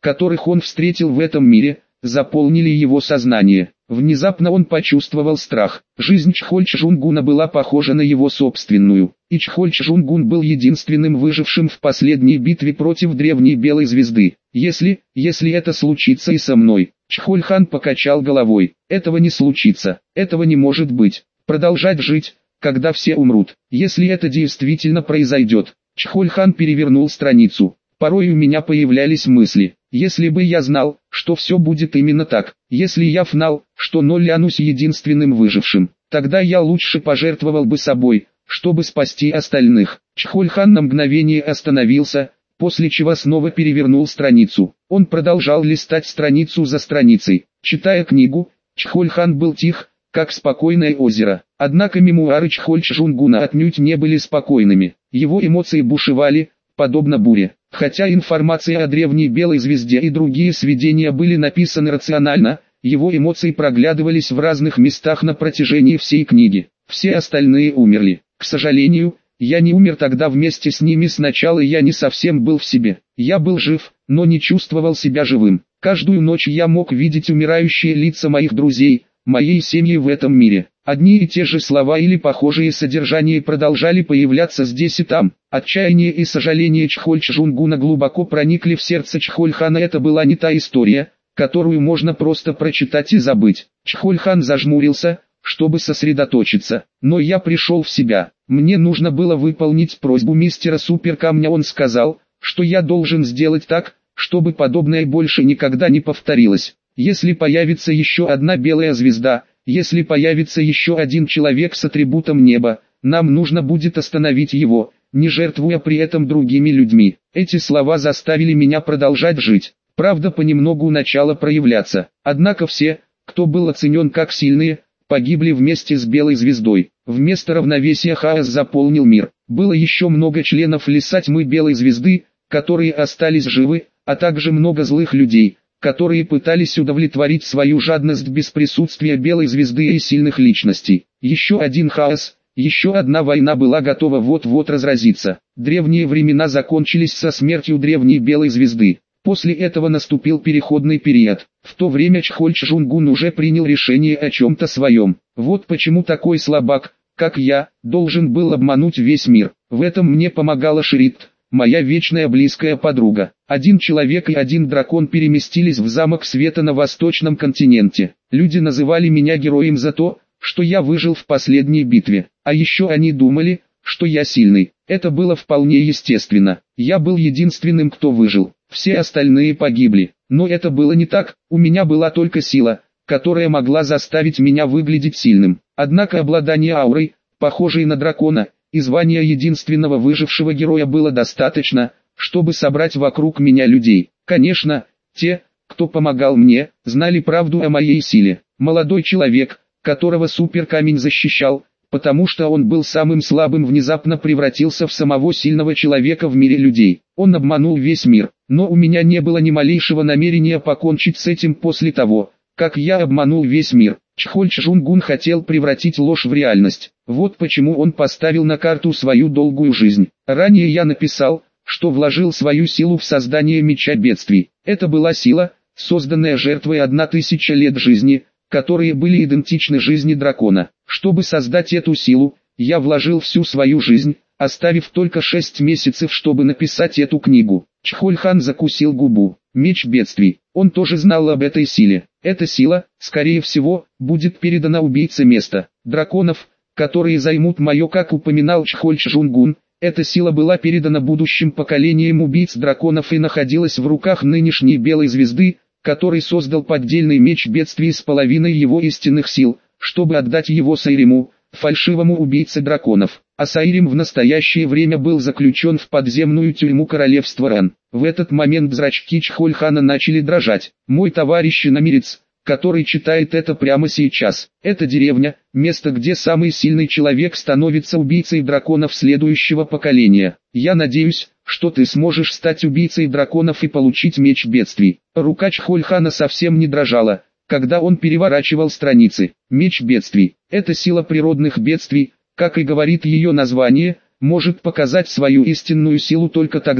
которых он встретил в этом мире, заполнили его сознание. Внезапно он почувствовал страх. Жизнь Чхоль-Чжунгуна была похожа на его собственную, и Чхоль-Чжунгун был единственным выжившим в последней битве против древней белой звезды. Если, если это случится и со мной, Чхоль-хан покачал головой. Этого не случится, этого не может быть. Продолжать жить, когда все умрут. Если это действительно произойдет. Чхоль-хан перевернул страницу. Порой у меня появлялись мысли. Если бы я знал, что все будет именно так, если я знал, что Ноллянусь единственным выжившим, тогда я лучше пожертвовал бы собой, чтобы спасти остальных. Чхоль-хан на мгновение остановился, после чего снова перевернул страницу. Он продолжал листать страницу за страницей. Читая книгу, Чхоль-хан был тих, как спокойное озеро. Однако мемуары Чхоль-Чжунгуна отнюдь не были спокойными. Его эмоции бушевали, подобно буре. Хотя информация о древней белой звезде и другие сведения были написаны рационально, его эмоции проглядывались в разных местах на протяжении всей книги. Все остальные умерли. К сожалению, я не умер тогда вместе с ними. Сначала я не совсем был в себе. Я был жив, но не чувствовал себя живым. Каждую ночь я мог видеть умирающие лица моих друзей, моей семьи в этом мире. Одни и те же слова или похожие содержания продолжали появляться здесь и там. Отчаяние и сожаление Чхоль-Чжунгуна глубоко проникли в сердце Чхоль-хана. Это была не та история, которую можно просто прочитать и забыть. Чхоль-хан зажмурился, чтобы сосредоточиться. Но я пришел в себя. Мне нужно было выполнить просьбу мистера Суперкамня. Он сказал, что я должен сделать так, чтобы подобное больше никогда не повторилось. Если появится еще одна белая звезда, если появится еще один человек с атрибутом неба, нам нужно будет остановить его, не жертвуя при этом другими людьми. Эти слова заставили меня продолжать жить. Правда понемногу начала проявляться. Однако все, кто был оценен как сильные, погибли вместе с белой звездой. Вместо равновесия хаос заполнил мир. Было еще много членов леса тьмы белой звезды, которые остались живы, а также много злых людей, которые пытались удовлетворить свою жадность без присутствия белой звезды и сильных личностей. Еще один хаос, еще одна война была готова вот-вот разразиться. Древние времена закончились со смертью древней белой звезды. После этого наступил переходный период. В то время Чхоль-Чжунгун уже принял решение о чем-то своем. Вот почему такой слабак, как я, должен был обмануть весь мир. В этом мне помогала Шрит, моя вечная близкая подруга. Один человек и один дракон переместились в замок света на восточном континенте. Люди называли меня героем за то, что я выжил в последней битве. А еще они думали, что я сильный. Это было вполне естественно. Я был единственным, кто выжил. Все остальные погибли. Но это было не так. У меня была только сила, которая могла заставить меня выглядеть сильным. Однако обладание аурой, похожей на дракона, и звания единственного выжившего героя было достаточно, чтобы собрать вокруг меня людей. Конечно, те, кто помогал мне, знали правду о моей силе. Молодой человек, которого суперкамень защищал, потому что он был самым слабым, внезапно превратился в самого сильного человека в мире людей. Он обманул весь мир, но у меня не было ни малейшего намерения покончить с этим после того, как я обманул весь мир. Чхоль-Чжунгун хотел превратить ложь в реальность. Вот почему он поставил на карту свою долгую жизнь. Ранее я написал, что вложил свою силу в создание меча бедствий. Это была сила, созданная жертвой одна тысяча лет жизни, которые были идентичны жизни дракона. Чтобы создать эту силу, я вложил всю свою жизнь, оставив только шесть месяцев, чтобы написать эту книгу. Чхоль-хан закусил губу. Меч бедствий. Он тоже знал об этой силе. Эта сила, скорее всего, будет передана убийце места драконов, которые займут мое, как упоминал Чхоль-Чжунгун. Эта сила была передана будущим поколениям убийц драконов и находилась в руках нынешней белой звезды, который создал поддельный меч бедствий с половиной его истинных сил, чтобы отдать его Сайриму, фальшивому убийце драконов. А Сайрим в настоящее время был заключен в подземную тюрьму королевства Ран. В этот момент зрачки Чхоль-хана начали дрожать. Мой товарищ и намерец, который читает это прямо сейчас. Это деревня, место, где самый сильный человек становится убийцей драконов следующего поколения. Я надеюсь, что ты сможешь стать убийцей драконов и получить меч бедствий. Рука Чхоль-хана совсем не дрожала, когда он переворачивал страницы. Меч бедствий – это сила природных бедствий, как и говорит ее название, может показать свою истинную силу только тогда,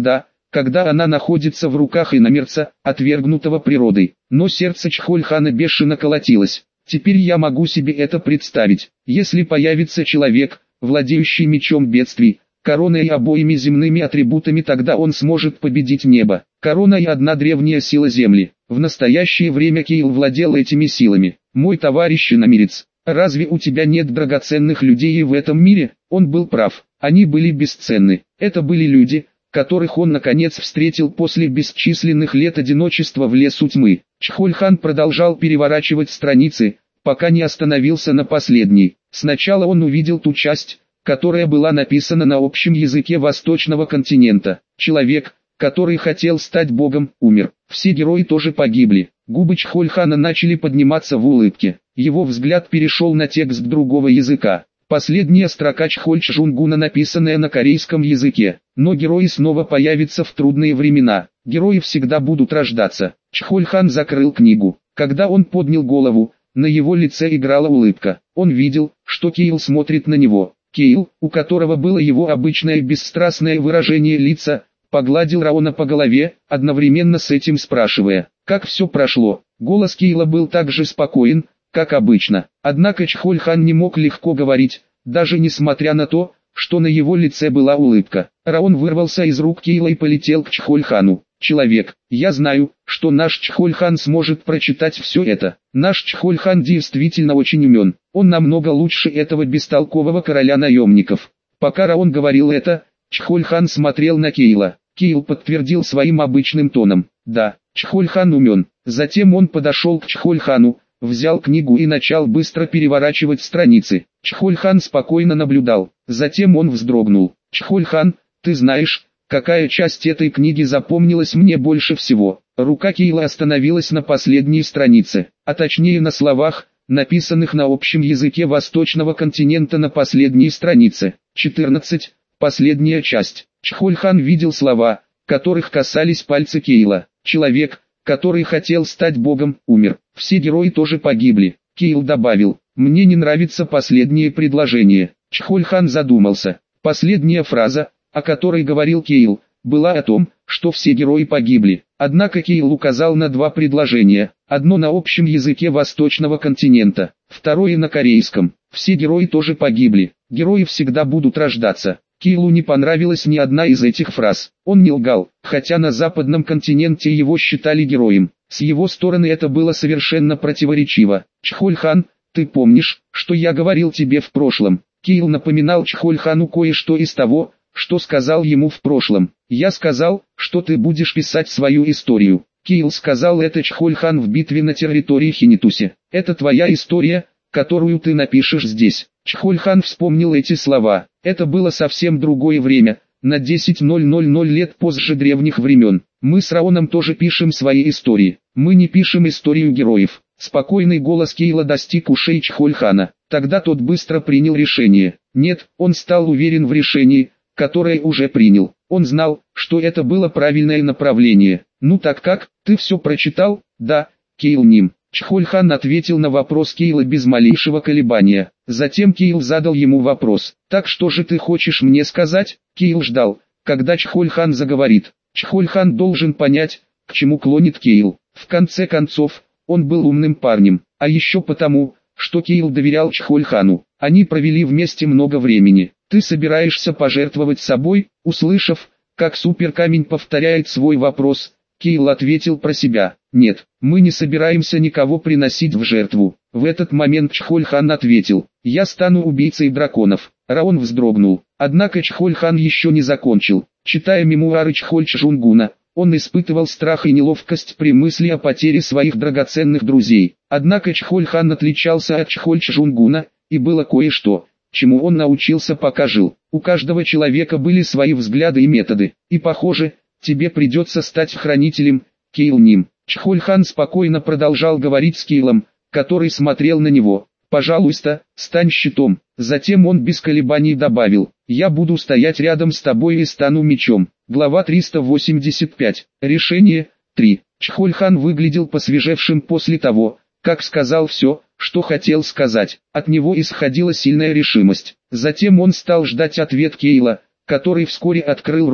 когда она находится в руках иномерца, отвергнутого природой. Но сердце Чхольхана бешено колотилось. Теперь я могу себе это представить. Если появится человек, владеющий мечом бедствий, короной и обоими земными атрибутами, тогда он сможет победить небо. Корона и одна древняя сила земли. В настоящее время Кейл владел этими силами. Мой товарищ иномерец, разве у тебя нет драгоценных людей в этом мире? Он был прав. Они были бесценны. Это были люди, которых он наконец встретил после бесчисленных лет одиночества в лесу тьмы. Чхольхан продолжал переворачивать страницы, пока не остановился на последней. Сначала он увидел ту часть, которая была написана на общем языке восточного континента. Человек, который хотел стать богом, умер. Все герои тоже погибли. Губы Чхольхана начали подниматься в улыбке. Его взгляд перешел на текст другого языка. Последняя строка Чхольчжунгуна, написанная на корейском языке. Но герои снова появятся в трудные времена. Герои всегда будут рождаться. Чхольхан закрыл книгу. Когда он поднял голову, на его лице играла улыбка. Он видел, что Кейл смотрит на него. Кейл, у которого было его обычное бесстрастное выражение лица, погладил Раона по голове, одновременно с этим спрашивая, как все прошло. Голос Кейла был так же спокоен, как обычно. Однако Чхольхан не мог легко говорить, даже несмотря на то, что на его лице была улыбка. Раон вырвался из рук Кейла и полетел к Чхольхану. «Человек, я знаю, что наш Чхольхан сможет прочитать все это. Наш Чхольхан действительно очень умен. Он намного лучше этого бестолкового короля наемников». Пока Раон говорил это, Чхольхан смотрел на Кейла. Кейл подтвердил своим обычным тоном: «Да, Чхольхан умен». Затем он подошел к Чхольхану, взял книгу и начал быстро переворачивать страницы. Чхольхан спокойно наблюдал. Затем он вздрогнул. «Чхольхан, ты знаешь, какая часть этой книги запомнилась мне больше всего?» Рука Кейла остановилась на последней странице, а точнее на словах, написанных на общем языке восточного континента на последней странице. четырнадцать. Последняя часть. Чхольхан видел слова, которых касались пальцы Кейла. «Человек, который хотел стать богом, умер. Все герои тоже погибли». Кейл добавил: «Мне не нравится последнее предложение». Чхольхан задумался. Последняя фраза, о которой говорил Кейл, была о том, что все герои погибли. Однако Кейл указал на два предложения, одно на общем языке восточного континента, второе на корейском. Все герои тоже погибли. Герои всегда будут рождаться. Кейлу не понравилась ни одна из этих фраз. Он не лгал, хотя на западном континенте его считали героем. С его стороны это было совершенно противоречиво. «Чхольхан, ты помнишь, что я говорил тебе в прошлом?» Кейл напоминал Чхольхану кое-что из того, что сказал ему в прошлом. «Я сказал, что ты будешь писать свою историю». Кейл сказал это Чхольхан в битве на территории Хинитусе. «Это твоя история, которую ты напишешь здесь». Чхольхан вспомнил эти слова. Это было совсем другое время, на десять тысяч лет позже древних времен. «Мы с Раоном тоже пишем свои истории. Мы не пишем историю героев». Спокойный голос Кейла достиг ушей Чхольхана. Тогда тот быстро принял решение. Нет, он стал уверен в решении, которое уже принял. Он знал, что это было правильное направление. «Ну так как, ты все прочитал?» «Да, Кейл Ним». Чхольхан ответил на вопрос Кейла без малейшего колебания. Затем Кейл задал ему вопрос: «Так что же ты хочешь мне сказать?» Кейл ждал, когда Чхольхан заговорит. Чхольхан должен понять, к чему клонит Кейл. В конце концов, он был умным парнем, а еще потому, что Кейл доверял Чхольхану. Они провели вместе много времени. «Ты собираешься пожертвовать собой?» Услышав, как суперкамень повторяет свой вопрос, Кейл ответил про себя: «Нет, мы не собираемся никого приносить в жертву». В этот момент Чхольхан ответил: «Я стану убийцей драконов». Раон вздрогнул. Однако Чхольхан еще не закончил. Читая мемуары Чхольчжунгуна, он испытывал страх и неловкость при мысли о потере своих драгоценных друзей. Однако Чхольхан отличался от Чхольчжунгуна, и было кое-что, чему он научился пока жил. У каждого человека были свои взгляды и методы, и похоже, тебе придется стать хранителем, Кейл Ним. Чхольхан спокойно продолжал говорить с Кейлом, который смотрел на него. «Пожалуйста, стань щитом». Затем он без колебаний добавил: «Я буду стоять рядом с тобой и стану мечом». Глава триста восемьдесят пять. Решение. три. Чхольхан выглядел посвежевшим после того, как сказал все, что хотел сказать. От него исходила сильная решимость. Затем он стал ждать ответ Кейла, который вскоре открыл рот,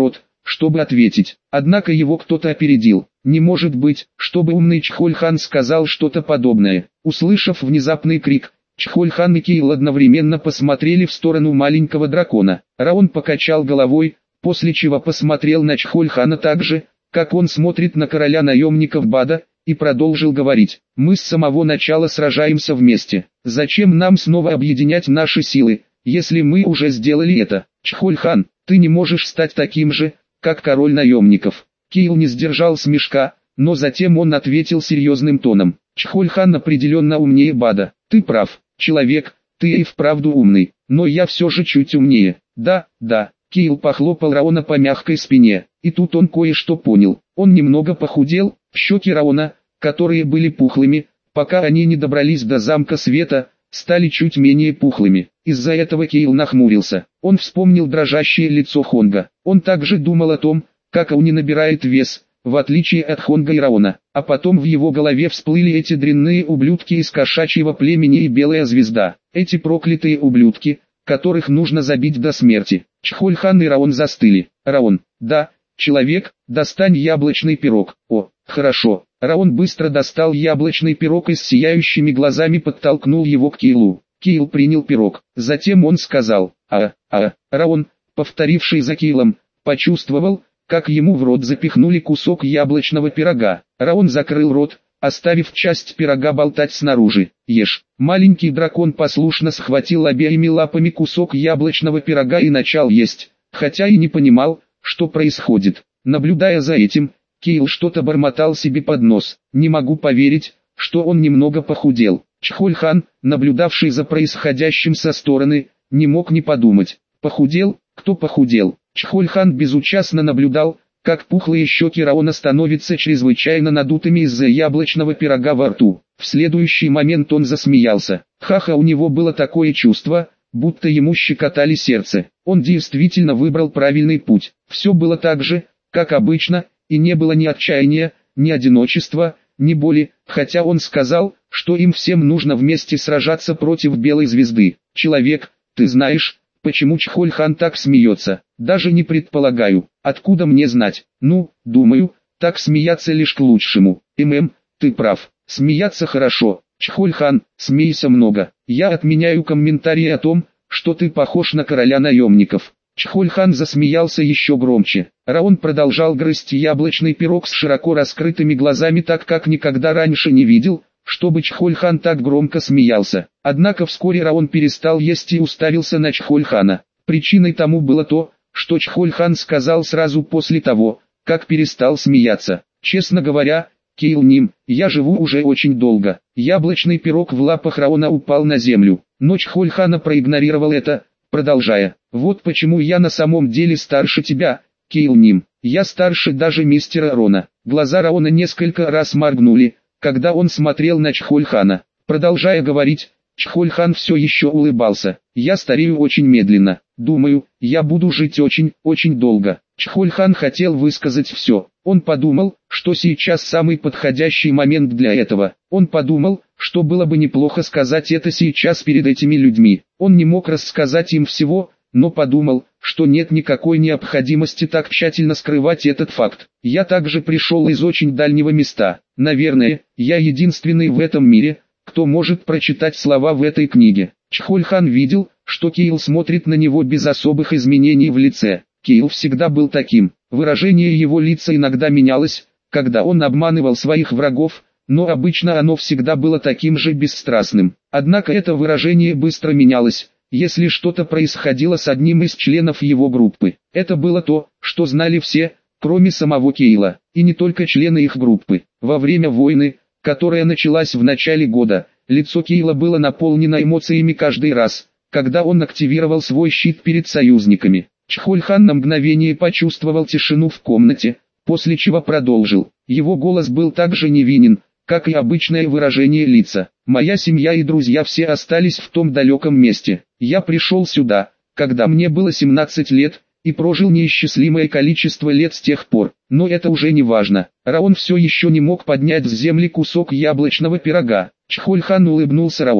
чтобы ответить. Однако его кто-то опередил. Не может быть, чтобы умный Чхольхан сказал что-то подобное. Услышав внезапный крик, Чхольхан и Кейл одновременно посмотрели в сторону маленького дракона. Раон покачал головой, после чего посмотрел на Чхольхана так же, как он смотрит на короля наемников Бада, и продолжил говорить: «Мы с самого начала сражаемся вместе. Зачем нам снова объединять наши силы, если мы уже сделали это? Чхольхан, ты не можешь стать таким же, как король наемников». Кейл не сдержал смешка, но затем он ответил серьезным тоном: «Чхольхан определенно умнее Бада. Ты прав, человек, ты и вправду умный, но я все же чуть умнее». «Да, да». Кейл похлопал Раона по мягкой спине, и тут он кое-что понял. Он немного похудел, щеки Раона, которые были пухлыми, пока они не добрались до замка света, стали чуть менее пухлыми. Из-за этого Кейл нахмурился. Он вспомнил дрожащее лицо Хонга. Он также думал о том, как он не набирает вес, в отличие от Хонга и Раона. А потом в его голове всплыли эти дрянные ублюдки из кошачьего племени и белая звезда. Эти проклятые ублюдки, которых нужно забить до смерти. Чхольхан и Раон застыли. Раон: «Да, человек, достань яблочный пирог». «О, хорошо». Раон быстро достал яблочный пирог и с сияющими глазами подтолкнул его к Кейлу. Кейл принял пирог. Затем он сказал: «А, а». Раон, повторивший за Кейлом, почувствовал, как ему в рот запихнули кусок яблочного пирога. Раон закрыл рот, оставив часть пирога болтать снаружи. «Ешь». Маленький дракон послушно схватил обеими лапами кусок яблочного пирога и начал есть, хотя и не понимал, что происходит. Наблюдая за этим, Кейл что-то бормотал себе под нос. «Не могу поверить, что он немного похудел». Чхольхан, наблюдавший за происходящим со стороны, не мог не подумать: «Похудел? Кто похудел?» Чхольхан безучастно наблюдал, как пухлые щеки Раона становятся чрезвычайно надутыми из-за яблочного пирога во рту. В следующий момент он засмеялся. Ха-ха, у него было такое чувство, будто ему щекотали сердце. Он действительно выбрал правильный путь. Все было так же, как обычно, и не было ни отчаяния, ни одиночества, ни боли, хотя он сказал, что им всем нужно вместе сражаться против белой звезды. «Человек, ты знаешь, почему Чхольхан так смеется?» «Даже не предполагаю. Откуда мне знать? Ну, думаю, так смеяться лишь к лучшему». «ММ, ты прав. Смеяться хорошо. Чхольхан, смейся много. Я отменяю комментарии о том, что ты похож на короля наемников». Чхольхан засмеялся еще громче. Раон продолжал грызть яблочный пирог с широко раскрытыми глазами, так как никогда раньше не видел, чтобы Чхольхан так громко смеялся. Однако вскоре Раон перестал есть и уставился на Чхольхана. Причиной тому было то, что Чхольхан сказал сразу после того, как перестал смеяться. «Честно говоря, Кейл Ним, я живу уже очень долго». Яблочный пирог в лапах Раона упал на землю, но Чхольхана проигнорировал это, продолжая: «Вот почему я на самом деле старше тебя, Кейл Ним. Я старше даже мистера Рона». Глаза Раона несколько раз моргнули, когда он смотрел на Чхольхана. Продолжая говорить, Чхольхан все еще улыбался. «Я старею очень медленно. Думаю, я буду жить очень, очень долго». Чхольхан хотел высказать все. Он подумал, что сейчас самый подходящий момент для этого. Он подумал, что было бы неплохо сказать это сейчас перед этими людьми. Он не мог рассказать им всего, но подумал, что нет никакой необходимости так тщательно скрывать этот факт. «Я также пришел из очень дальнего места. Наверное, я единственный в этом мире, кто может прочитать слова в этой книге». Чхольхан видел, что Кейл смотрит на него без особых изменений в лице. Кейл всегда был таким. Выражение его лица иногда менялось, когда он обманывал своих врагов, но обычно оно всегда было таким же бесстрастным. Однако это выражение быстро менялось, если что-то происходило с одним из членов его группы. Это было то, что знали все, кроме самого Кейла, и не только члены их группы. Во время войны, которая началась в начале года, лицо Кейла было наполнено эмоциями каждый раз, когда он активировал свой щит перед союзниками. Чхольхан на мгновение почувствовал тишину в комнате, после чего продолжил. Его голос был так же невинен, как и обычное выражение лица. «Моя семья и друзья все остались в том далеком месте. Я пришел сюда, когда мне было семнадцать лет, и прожил неисчислимое количество лет с тех пор. Но это уже не важно». Раон все еще не мог поднять с земли кусок яблочного пирога. Чхольхан улыбнулся Раону,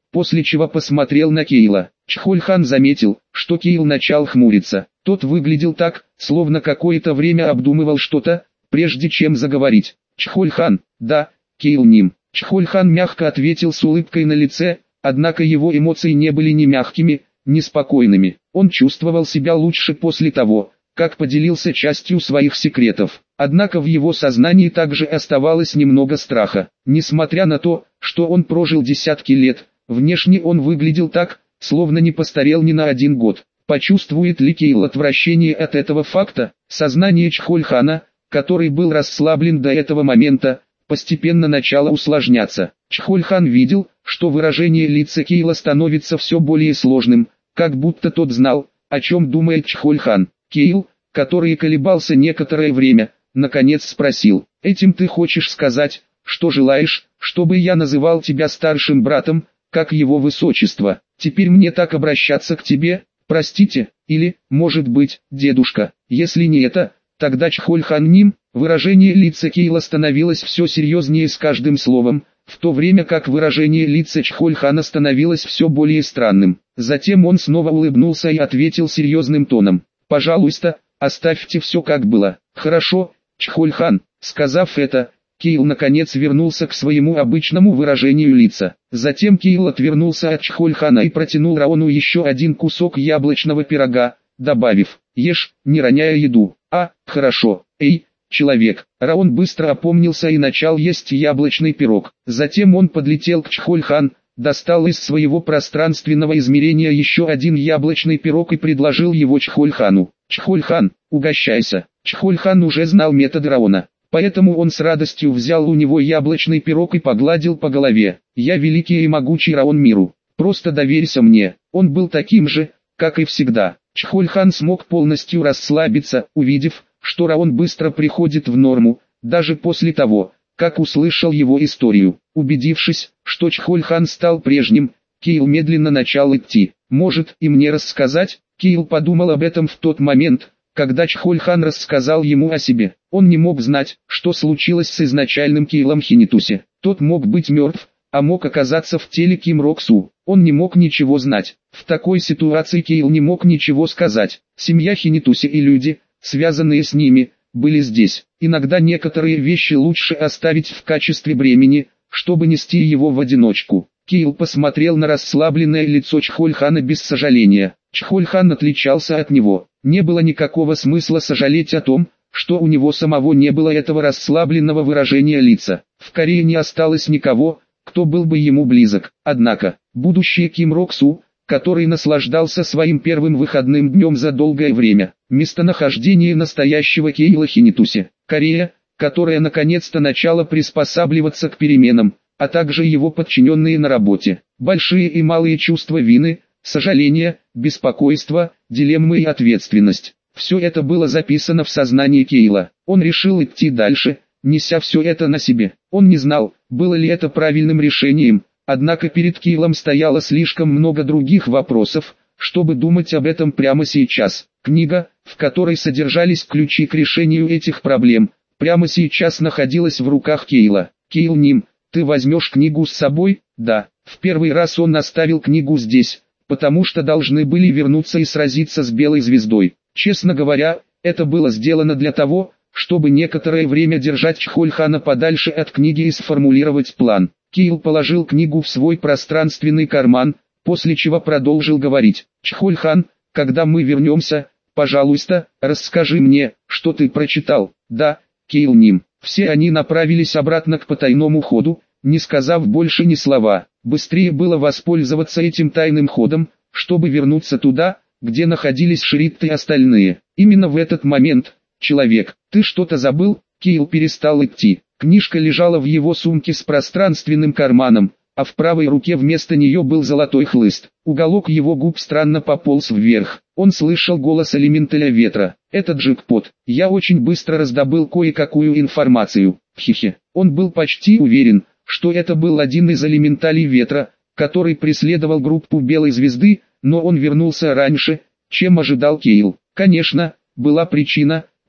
после чего посмотрел на Кейла. Чхоль-хан заметил, что Кейл начал хмуриться. Тот выглядел так, словно какое-то время обдумывал что-то, прежде чем заговорить. «Чхоль-хан, да, Кейл Ним». Чхоль-хан мягко ответил с улыбкой на лице, однако его эмоции не были ни мягкими, ни спокойными. Он чувствовал себя лучше после того, как поделился частью своих секретов. Однако в его сознании также оставалось немного страха. Несмотря на то, что он прожил десятки лет, внешне он выглядел так, словно не постарел ни на один год. Почувствует ли Кейл отвращение от этого факта? Сознание Чхоль-хана, который был расслаблен до этого момента, постепенно начало усложняться. Чхоль-хан видел, что выражение лица Кейла становится все более сложным, как будто тот знал, о чем думает Чхоль-хан. Кейл, который колебался некоторое время, наконец спросил: «Этим ты хочешь сказать, что желаешь, чтобы я называл тебя старшим братом, как его высочество? Теперь мне так обращаться к тебе, простите, или, может быть, дедушка? Если не это, тогда Чхоль-хан Ним». Выражение лица Кейла становилось все серьезнее с каждым словом, в то время как выражение лица Чхоль-хана становилось все более странным. Затем он снова улыбнулся и ответил серьезным тоном: «Пожалуйста, оставьте все как было». «Хорошо, Чхоль-хан». Сказав это, Кейл наконец вернулся к своему обычному выражению лица. Затем Кейл отвернулся от Чхоль-хана и протянул Раону еще один кусок яблочного пирога, добавив: «Ешь, не роняя еду». «А, хорошо, эй, человек». Раон быстро опомнился и начал есть яблочный пирог. Затем он подлетел к Чхоль-хан, достал из своего пространственного измерения еще один яблочный пирог и предложил его Чхоль-хану. «Чхоль-хан, угощайся». Чхоль-хан уже знал метод Раона, поэтому он с радостью взял у него яблочный пирог и погладил по голове. «Я великий и могучий Раон миру, просто доверься мне». Он был таким же, как и всегда. Чхоль-хан смог полностью расслабиться, увидев, что Раон быстро приходит в норму, даже после того, как услышал его историю. Убедившись, что Чхоль-хан стал прежним, Кейл медленно начал идти. «Может, и мне рассказать?» Кейл подумал об этом в тот момент, когда Чхоль-хан рассказал ему о себе. Он не мог знать, что случилось с изначальным Кейлом Хинитуси. Тот мог быть мертв, а мог оказаться в теле Ким Рок-су. Он не мог ничего знать. В такой ситуации Кейл не мог ничего сказать. Семья Хинитуси и люди, связанные с ними, были здесь. Иногда некоторые вещи лучше оставить в качестве бремени, чтобы нести его в одиночку. Кейл посмотрел на расслабленное лицо Чхоль-хана без сожаления. Чхоль-хан отличался от него. Не было никакого смысла сожалеть о том, что у него самого не было этого расслабленного выражения лица. В Корее не осталось никого, кто был бы ему близок. Однако, будущее Ким Рок-су, который наслаждался своим первым выходным днем за долгое время. Местонахождение настоящего Кейла Хинитуси. Корея, которая наконец-то начала приспосабливаться к переменам, а также его подчиненные на работе. Большие и малые чувства вины, сожаления, беспокойства, дилеммы и ответственность. Все это было записано в сознании Кейла. Он решил идти дальше, неся все это на себе. Он не знал, было ли это правильным решением, однако перед Кейлом стояло слишком много других вопросов, чтобы думать об этом прямо сейчас. Книга, в которой содержались ключи к решению этих проблем, прямо сейчас находилась в руках Кейла. «Кейл Ним, ты возьмешь книгу с собой?» «Да». В первый раз он оставил книгу здесь, потому что должны были вернуться и сразиться с Белой Звездой. Честно говоря, это было сделано для того, чтобы некоторое время держать Чхоль-хана подальше от книги и сформулировать план. Кейл положил книгу в свой пространственный карман, после чего продолжил говорить: «Чхоль-хан, когда мы вернемся, пожалуйста, расскажи мне, что ты прочитал». «Да, Кейл Ним». Все они направились обратно к потайному ходу, не сказав больше ни слова. Быстрее было воспользоваться этим тайным ходом, чтобы вернуться туда, где находились Шридт и остальные. Именно в этот момент: «Человек, ты что-то забыл?» Кейл перестал идти. Книжка лежала в его сумке с пространственным карманом, а в правой руке вместо нее был золотой хлыст. Уголок его губ странно пополз вверх. Он слышал голос элементаля ветра. «Это джекпот. Я очень быстро раздобыл кое-какую информацию». Хихи. Он был почти уверен, что это был один из элементалей ветра, который преследовал группу Белой Звезды, но он вернулся раньше, чем ожидал Кейл. Конечно, была причина, по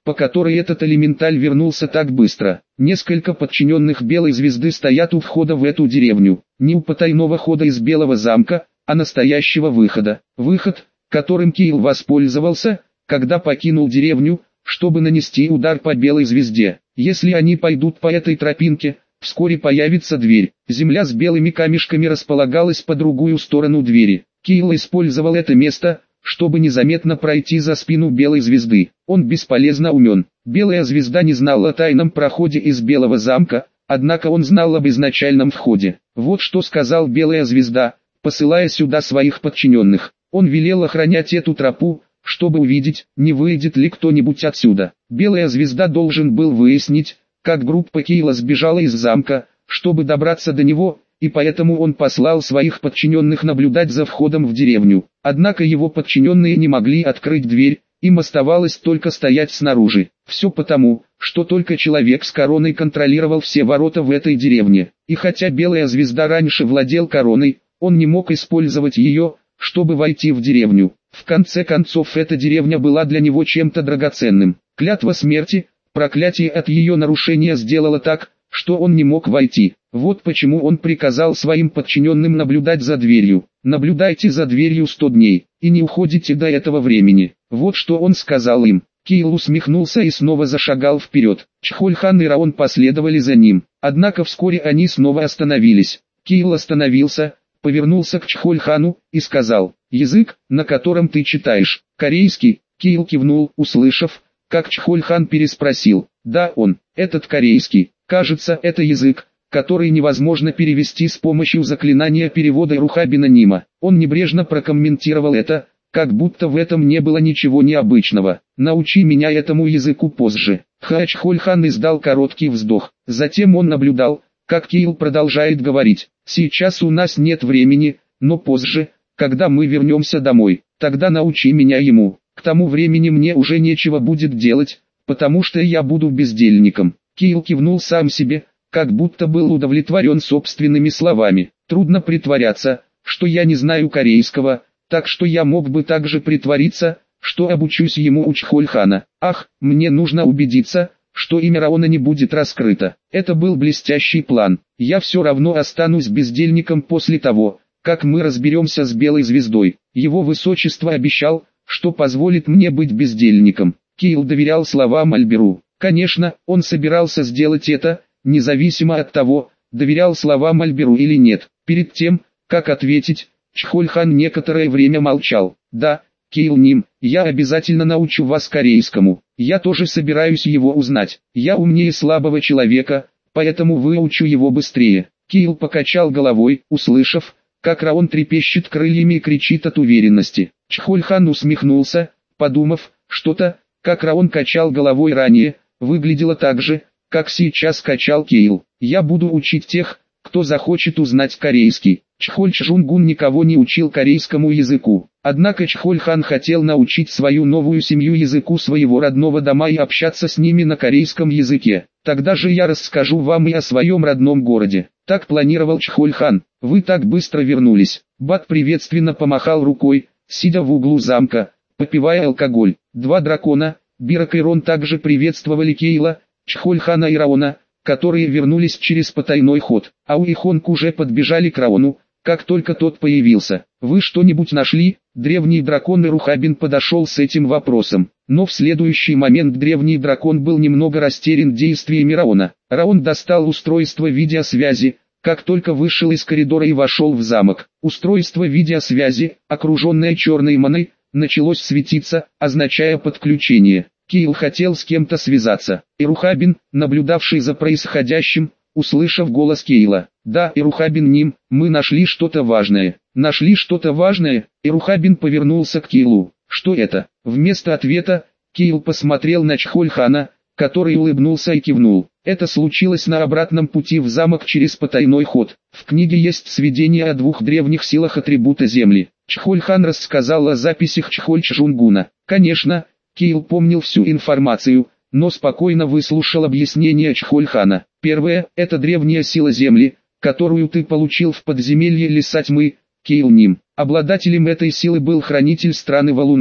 по которой этот элементаль вернулся так быстро. Несколько подчиненных Белой Звезды стоят у входа в эту деревню. Не у потайного хода из Белого замка, а настоящего выхода. Выход, которым Кайл воспользовался, когда покинул деревню, чтобы нанести удар по Белой Звезде. Если они пойдут по этой тропинке, вскоре появится дверь. Земля с белыми камешками располагалась по другую сторону двери. Кайл использовал это место, чтобы незаметно пройти за спину Белой Звезды. Он бесполезно умен. Белая Звезда не знал о тайном проходе из Белого замка, однако он знал об изначальном входе. Вот что сказал Белая Звезда, посылая сюда своих подчиненных. Он велел охранять эту тропу, чтобы увидеть, не выйдет ли кто-нибудь отсюда. Белая Звезда должен был выяснить, как группа Кайла сбежала из замка, чтобы добраться до него, и поэтому он послал своих подчиненных наблюдать за входом в деревню. Однако его подчиненные не могли открыть дверь, им оставалось только стоять снаружи. Все потому, что только человек с короной контролировал все ворота в этой деревне. И хотя Белая Звезда раньше владел короной, он не мог использовать ее, чтобы войти в деревню. В конце концов, эта деревня была для него чем-то драгоценным. Клятва смерти, проклятие от ее нарушения сделало так, что он не мог войти. Вот почему он приказал своим подчиненным наблюдать за дверью. Наблюдайте за дверью сто дней, и не уходите до этого времени. Вот что он сказал им. Кайл усмехнулся и снова зашагал вперед. Чхольхан и Раон последовали за ним. Однако вскоре они снова остановились. Кайл остановился, повернулся к Чхольхану и сказал: «Язык, на котором ты читаешь, корейский?» Кайл кивнул, услышав, как Чхольхан переспросил: «Да, он, этот корейский. Кажется, это язык, который невозможно перевести с помощью заклинания перевода Рухабина Нима». Он небрежно прокомментировал это, как будто в этом не было ничего необычного. «Научи меня этому языку позже». Чхольхан издал короткий вздох. Затем он наблюдал, как Кайл продолжает говорить: «Сейчас у нас нет времени, но позже, когда мы вернемся домой, тогда научи меня ему. К тому времени мне уже нечего будет делать, потому что я буду бездельником». Кайл кивнул сам себе, как будто был удовлетворен собственными словами. «Трудно притворяться, что я не знаю корейского, так что я мог бы также притвориться, что обучусь ему у Чхольхана. Ах, мне нужно убедиться, что имя Раона не будет раскрыто». Это был блестящий план. «Я все равно останусь бездельником после того, как мы разберемся с Белой Звездой. Его Высочество обещал, что позволит мне быть бездельником». Кайл доверял словам Альберу. Конечно, он собирался сделать это, независимо от того, доверял словам Альберу или нет. Перед тем, как ответить, Чхольхан некоторое время молчал. «Да, Кайл Ним, я обязательно научу вас корейскому. Я тоже собираюсь его узнать. Я умнее слабого человека, поэтому выучу его быстрее». Кайл покачал головой, услышав, как Раон трепещет крыльями и кричит от уверенности. Чхольхан усмехнулся, подумав, что-то, как Раон качал головой ранее, выглядело так же, как сейчас качал Кайл. «Я буду учить тех, кто захочет узнать корейский». Чхоль Чжунгун никого не учил корейскому языку. Однако Чхольхан хотел научить свою новую семью языку своего родного дома и общаться с ними на корейском языке. «Тогда же я расскажу вам и о своем родном городе». Так планировал Чхольхан. «Вы так быстро вернулись». Бат приветственно помахал рукой, сидя в углу замка, попивая алкоголь. Два дракона, Бирок и Рон, также приветствовали Кайла, Чхольхана и Раона, которые вернулись через потайной ход. Ау и Хонг уже подбежали к Раону, как только тот появился. «Вы что-нибудь нашли?» Древний дракон Рухабин подошел с этим вопросом. Но в следующий момент древний дракон был немного растерян действиями Раона. Раон достал устройство видеосвязи, как только вышел из коридора и вошел в замок. Устройство видеосвязи, окруженное черной маной, началось светиться, означая подключение. Кайл хотел с кем-то связаться. Ирухабин, наблюдавший за происходящим, услышав голос Кайла: «Да, Ирухабин Ним, мы нашли что-то важное». «Нашли что-то важное?» Ирухабин повернулся к Кайлу. «Что это?» Вместо ответа, Кайл посмотрел на Чхольхана, который улыбнулся и кивнул. «Это случилось на обратном пути в замок через потайной ход. В книге есть сведения о двух древних силах атрибута Земли». Чхольхан рассказал о записях Чхоль Чжунгуна. Конечно, Кайл помнил всю информацию, но спокойно выслушал объяснение Чхольхана. «Первое – это древняя сила Земли, которую ты получил в подземелье Леса Тьмы, Кайл Ним. Обладателем этой силы был хранитель страны валунов».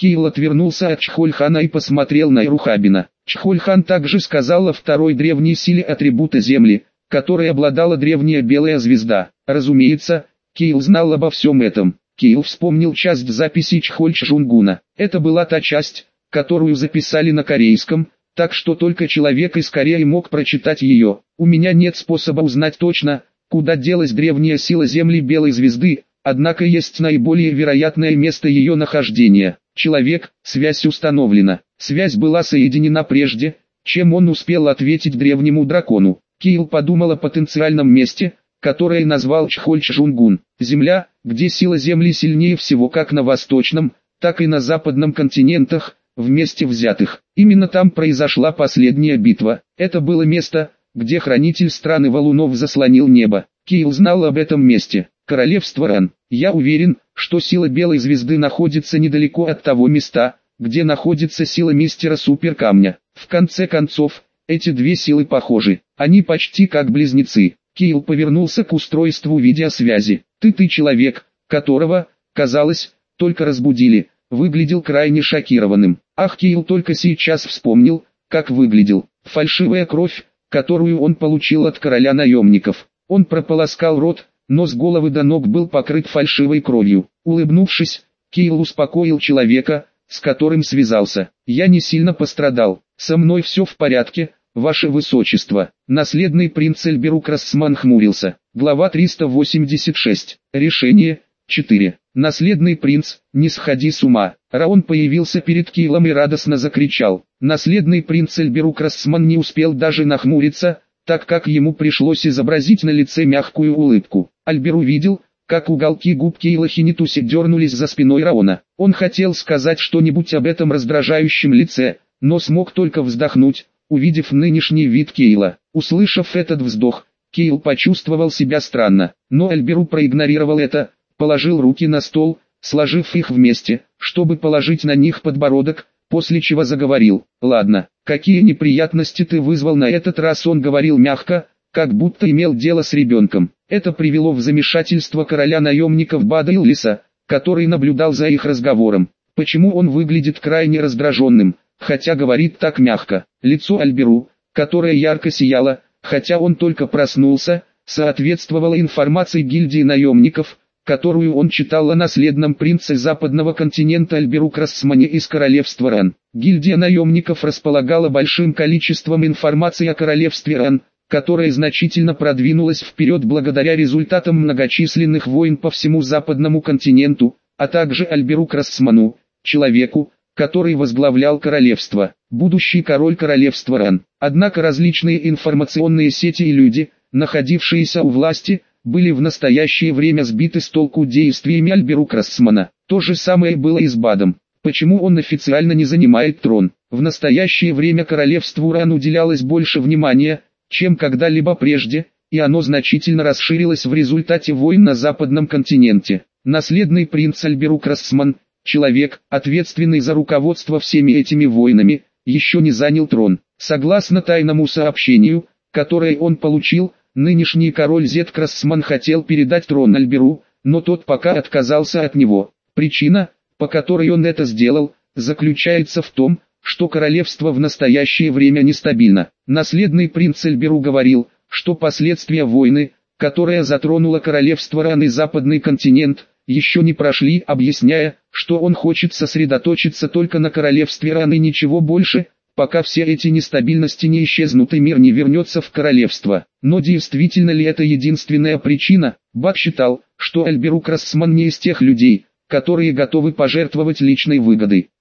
Кейл отвернулся от Чхольхана и посмотрел на Ирухабина. Чхольхан также сказал о второй древней силе атрибута Земли, которой обладала древняя белая звезда. Разумеется, Кейл знал обо всем этом. Кейл вспомнил часть записи Чхольчжунгуна. Это была та часть, которую записали на корейском, так что только человек из Кореи мог прочитать ее. У меня нет способа узнать точно, куда делась древняя сила Земли белой звезды, однако есть наиболее вероятное место ее нахождения. Человек, связь установлена. Связь была соединена прежде, чем он успел ответить древнему дракону. Кейл подумал о потенциальном месте, которое назвал Чхольчжунгун. Земля, где сила Земли сильнее всего как на восточном, так и на западном континентах, вместе взятых. Именно там произошла последняя битва. Это было место, где хранитель страны валунов заслонил небо. Кейл знал об этом месте. Королевство Ран. Я уверен, что сила белой звезды находится недалеко от того места, где находится сила мистера Суперкамня. В конце концов, эти две силы похожи. Они почти как близнецы. Кейл повернулся к устройству видеосвязи. Ты-ты человек, которого, казалось, только разбудили, выглядел крайне шокированным. Ах, Кейл только сейчас вспомнил, как выглядел. Фальшивая кровь, которую он получил от короля наемников. Он прополоскал рот, но с головы до ног был покрыт фальшивой кровью. Улыбнувшись, Кейл успокоил человека, с которым связался. «Я не сильно пострадал. Со мной все в порядке, ваше высочество». Наследный принц Эльберук Рассман хмурился. Глава триста восемьдесят шесть. Решение. четыре. Наследный принц, не сходи с ума. Раон появился перед Кейлом и радостно закричал. Наследный принц Эльберук Рассман не успел даже нахмуриться, так как ему пришлось изобразить на лице мягкую улыбку. Альбер увидел, как уголки губ Кейла Хинитуси дернулись за спиной Раона. Он хотел сказать что-нибудь об этом раздражающем лице, но смог только вздохнуть, увидев нынешний вид Кейла. Услышав этот вздох, Кейл почувствовал себя странно, но Альберу проигнорировал это, положил руки на стол, сложив их вместе, чтобы положить на них подбородок, после чего заговорил. «Ладно, какие неприятности ты вызвал на этот раз?» Он говорил мягко, как будто имел дело с ребенком. Это привело в замешательство короля наемников Бада Иллиса, который наблюдал за их разговором. Почему он выглядит крайне раздраженным, хотя говорит так мягко? Лицо Альберу, которое ярко сияло, хотя он только проснулся, соответствовало информации гильдии наемников, которую он читал о наследном принце западного континента Альберук Рассмане из королевства Ран. Гильдия наемников располагала большим количеством информации о королевстве Ран, которое значительно продвинулось вперед благодаря результатам многочисленных войн по всему западному континенту, а также Альберук Рассману, человеку, который возглавлял королевство, будущий король королевства Ран. Однако различные информационные сети и люди, находившиеся у власти, были в настоящее время сбиты с толку действиями Альберук Рассмана. То же самое было и с Бадом. Почему он официально не занимает трон? В настоящее время королевству Ран уделялось больше внимания, чем когда-либо прежде, и оно значительно расширилось в результате войн на западном континенте. Наследный принц Альберук Рассман, человек, ответственный за руководство всеми этими войнами, еще не занял трон. Согласно тайному сообщению, которое он получил, нынешний король Зетк Рассман хотел передать трон Альберу, но тот пока отказался от него. Причина, по которой он это сделал, заключается в том, что королевство в настоящее время нестабильно. Наследный принц Альберу говорил, что последствия войны, которая затронула королевство Ран и западный континент, еще не прошли, объясняя, что он хочет сосредоточиться только на королевстве Ран и ничего больше, пока все эти нестабильности не исчезнут и мир не вернется в королевство. Но действительно ли это единственная причина? Бак считал, что Альберук Рассман не из тех людей, которые готовы пожертвовать личной выгодой.